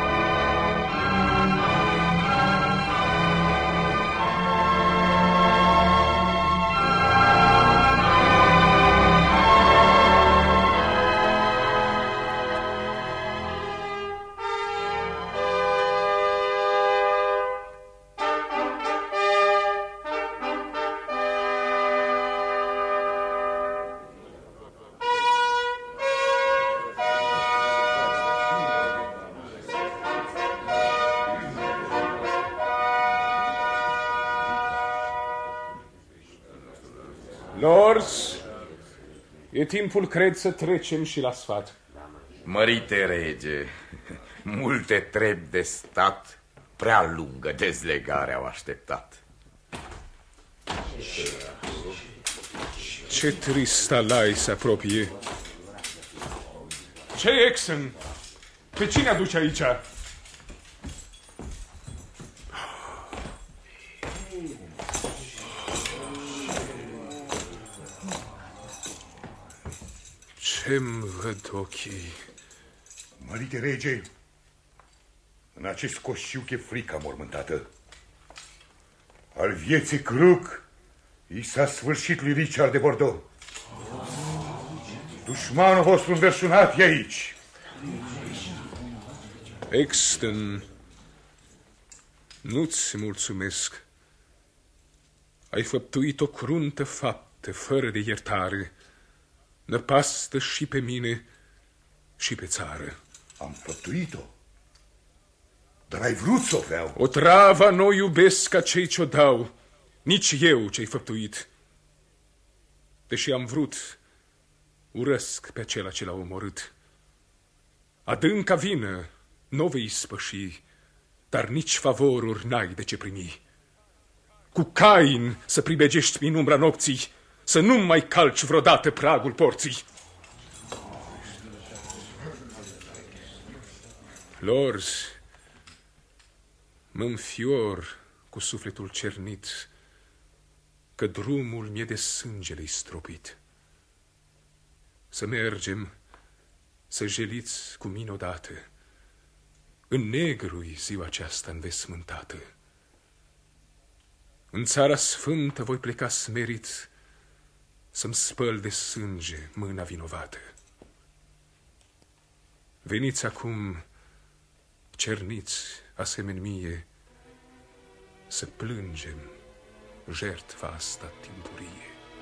Lords, e timpul, cred, să trecem și la sfat. Mărite rege, multe trebi de stat, prea lungă dezlegare au așteptat. Ce trist alai se apropie. Ce Exton? Pe cine aduce aici? Ce-mi văd ochii? Mărite rege, în acest coșiuc e frica mormântată. Al vieții Cruc i s-a sfârșit lui Richard de Bordeaux. Dușmanul vostru înverșunat e aici. Exton, nu-ți mulțumesc. Ai făptuit o cruntă faptă fără de iertare, năpastă și pe mine și pe țară. Am făptuit-o, dar ai vrut să o vreau. O travă nu iubesc ca cei ce-o dau, nici eu ce-ai făptuit. Deși am vrut, urăsc pe acela ce l-a omorât. Adânca vină n-o vei spăși, dar nici favoruri n-ai de ce primi. Cu Cain să pribegești prin umbra nopții, să nu mai calci vreodată pragul porții. Lords, mă înfior cu sufletul cernit, că drumul mi-e de sângele-i stropit. Să mergem, să jeliți cu mine odată, în negru-i ziua aceasta învesmântată. În țara sfântă voi pleca smerit, să-mi spăl de sânge mâna vinovată. Veniți acum, cerniți asemeni mie, să plângem jertfa asta timpurie.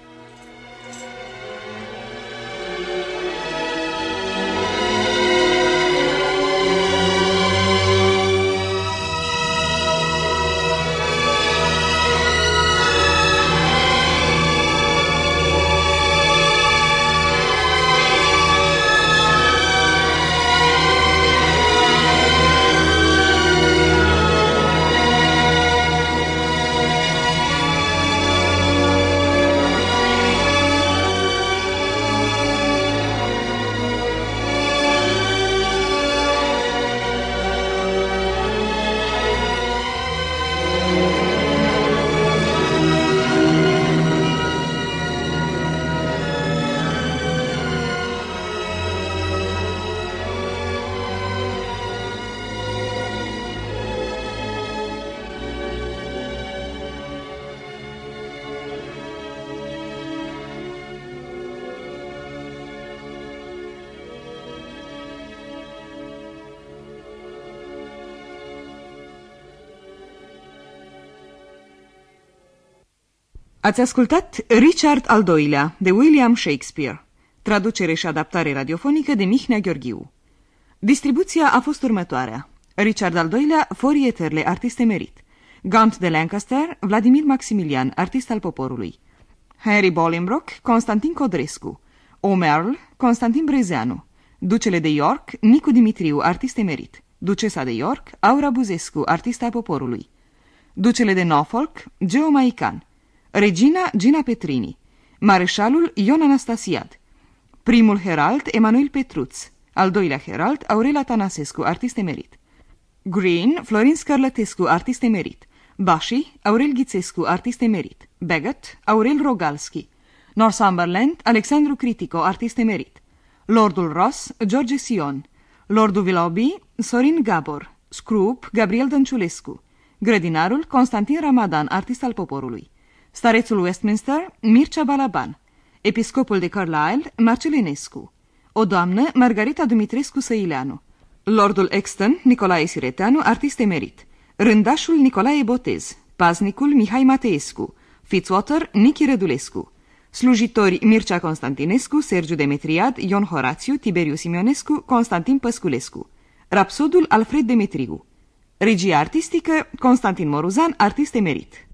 Ați ascultat Richard al II-lea de William Shakespeare, traducere și adaptare radiofonică de Mihnea Gheorghiu. Distribuția a fost următoarea: Richard al II-lea, Forie Terle, artist emerit; Gaunt de Lancaster, Vladimir Maximilian, artist al poporului; Henry Bolingbroke, Constantin Codrescu; O'Merle, Constantin Brezeanu; Ducele de York, Nicu Dimitriu, artist emerit; Ducesa de York, Aura Buzescu, artist al poporului; Ducele de Norfolk, Geo Maican; Regina, Gina Petrini; Mareșalul, Ion Anastasiad; primul herald, Emanuel Petruț; al doilea herald, Aurel Atanasescu, artist emerit; Green, Florin Scărlătescu, artist emerit; Bașii, Aurel Ghițescu, artist emerit; Bagot, Aurel Rogalski; Northumberland, Alexandru Critico, artist emerit; Lordul Ross, George Sion; Lordul Willoughby, Sorin Gabor; Scroop, Gabriel Dănciulescu; Grădinarul, Constantin Ramadan, artist al poporului; Starețul Westminster, Mircea Balaban; Episcopul de Carlisle, Marcel Enescu; o doamnă, Margarita Dumitrescu Săileanu; Lordul Exton, Nicolae Sireteanu, artist emerit; Rândașul, Nicolae Botez; Paznicul, Mihai Mateescu; Fitzwater, Nichi Rădulescu; slujitori, Mircea Constantinescu, Sergiu Demetriad, Ion Horațiu, Tiberiu Simionescu, Constantin Păsculescu; Rapsodul, Alfred Demetriu; regia artistică, Constantin Moruzan, artist emerit.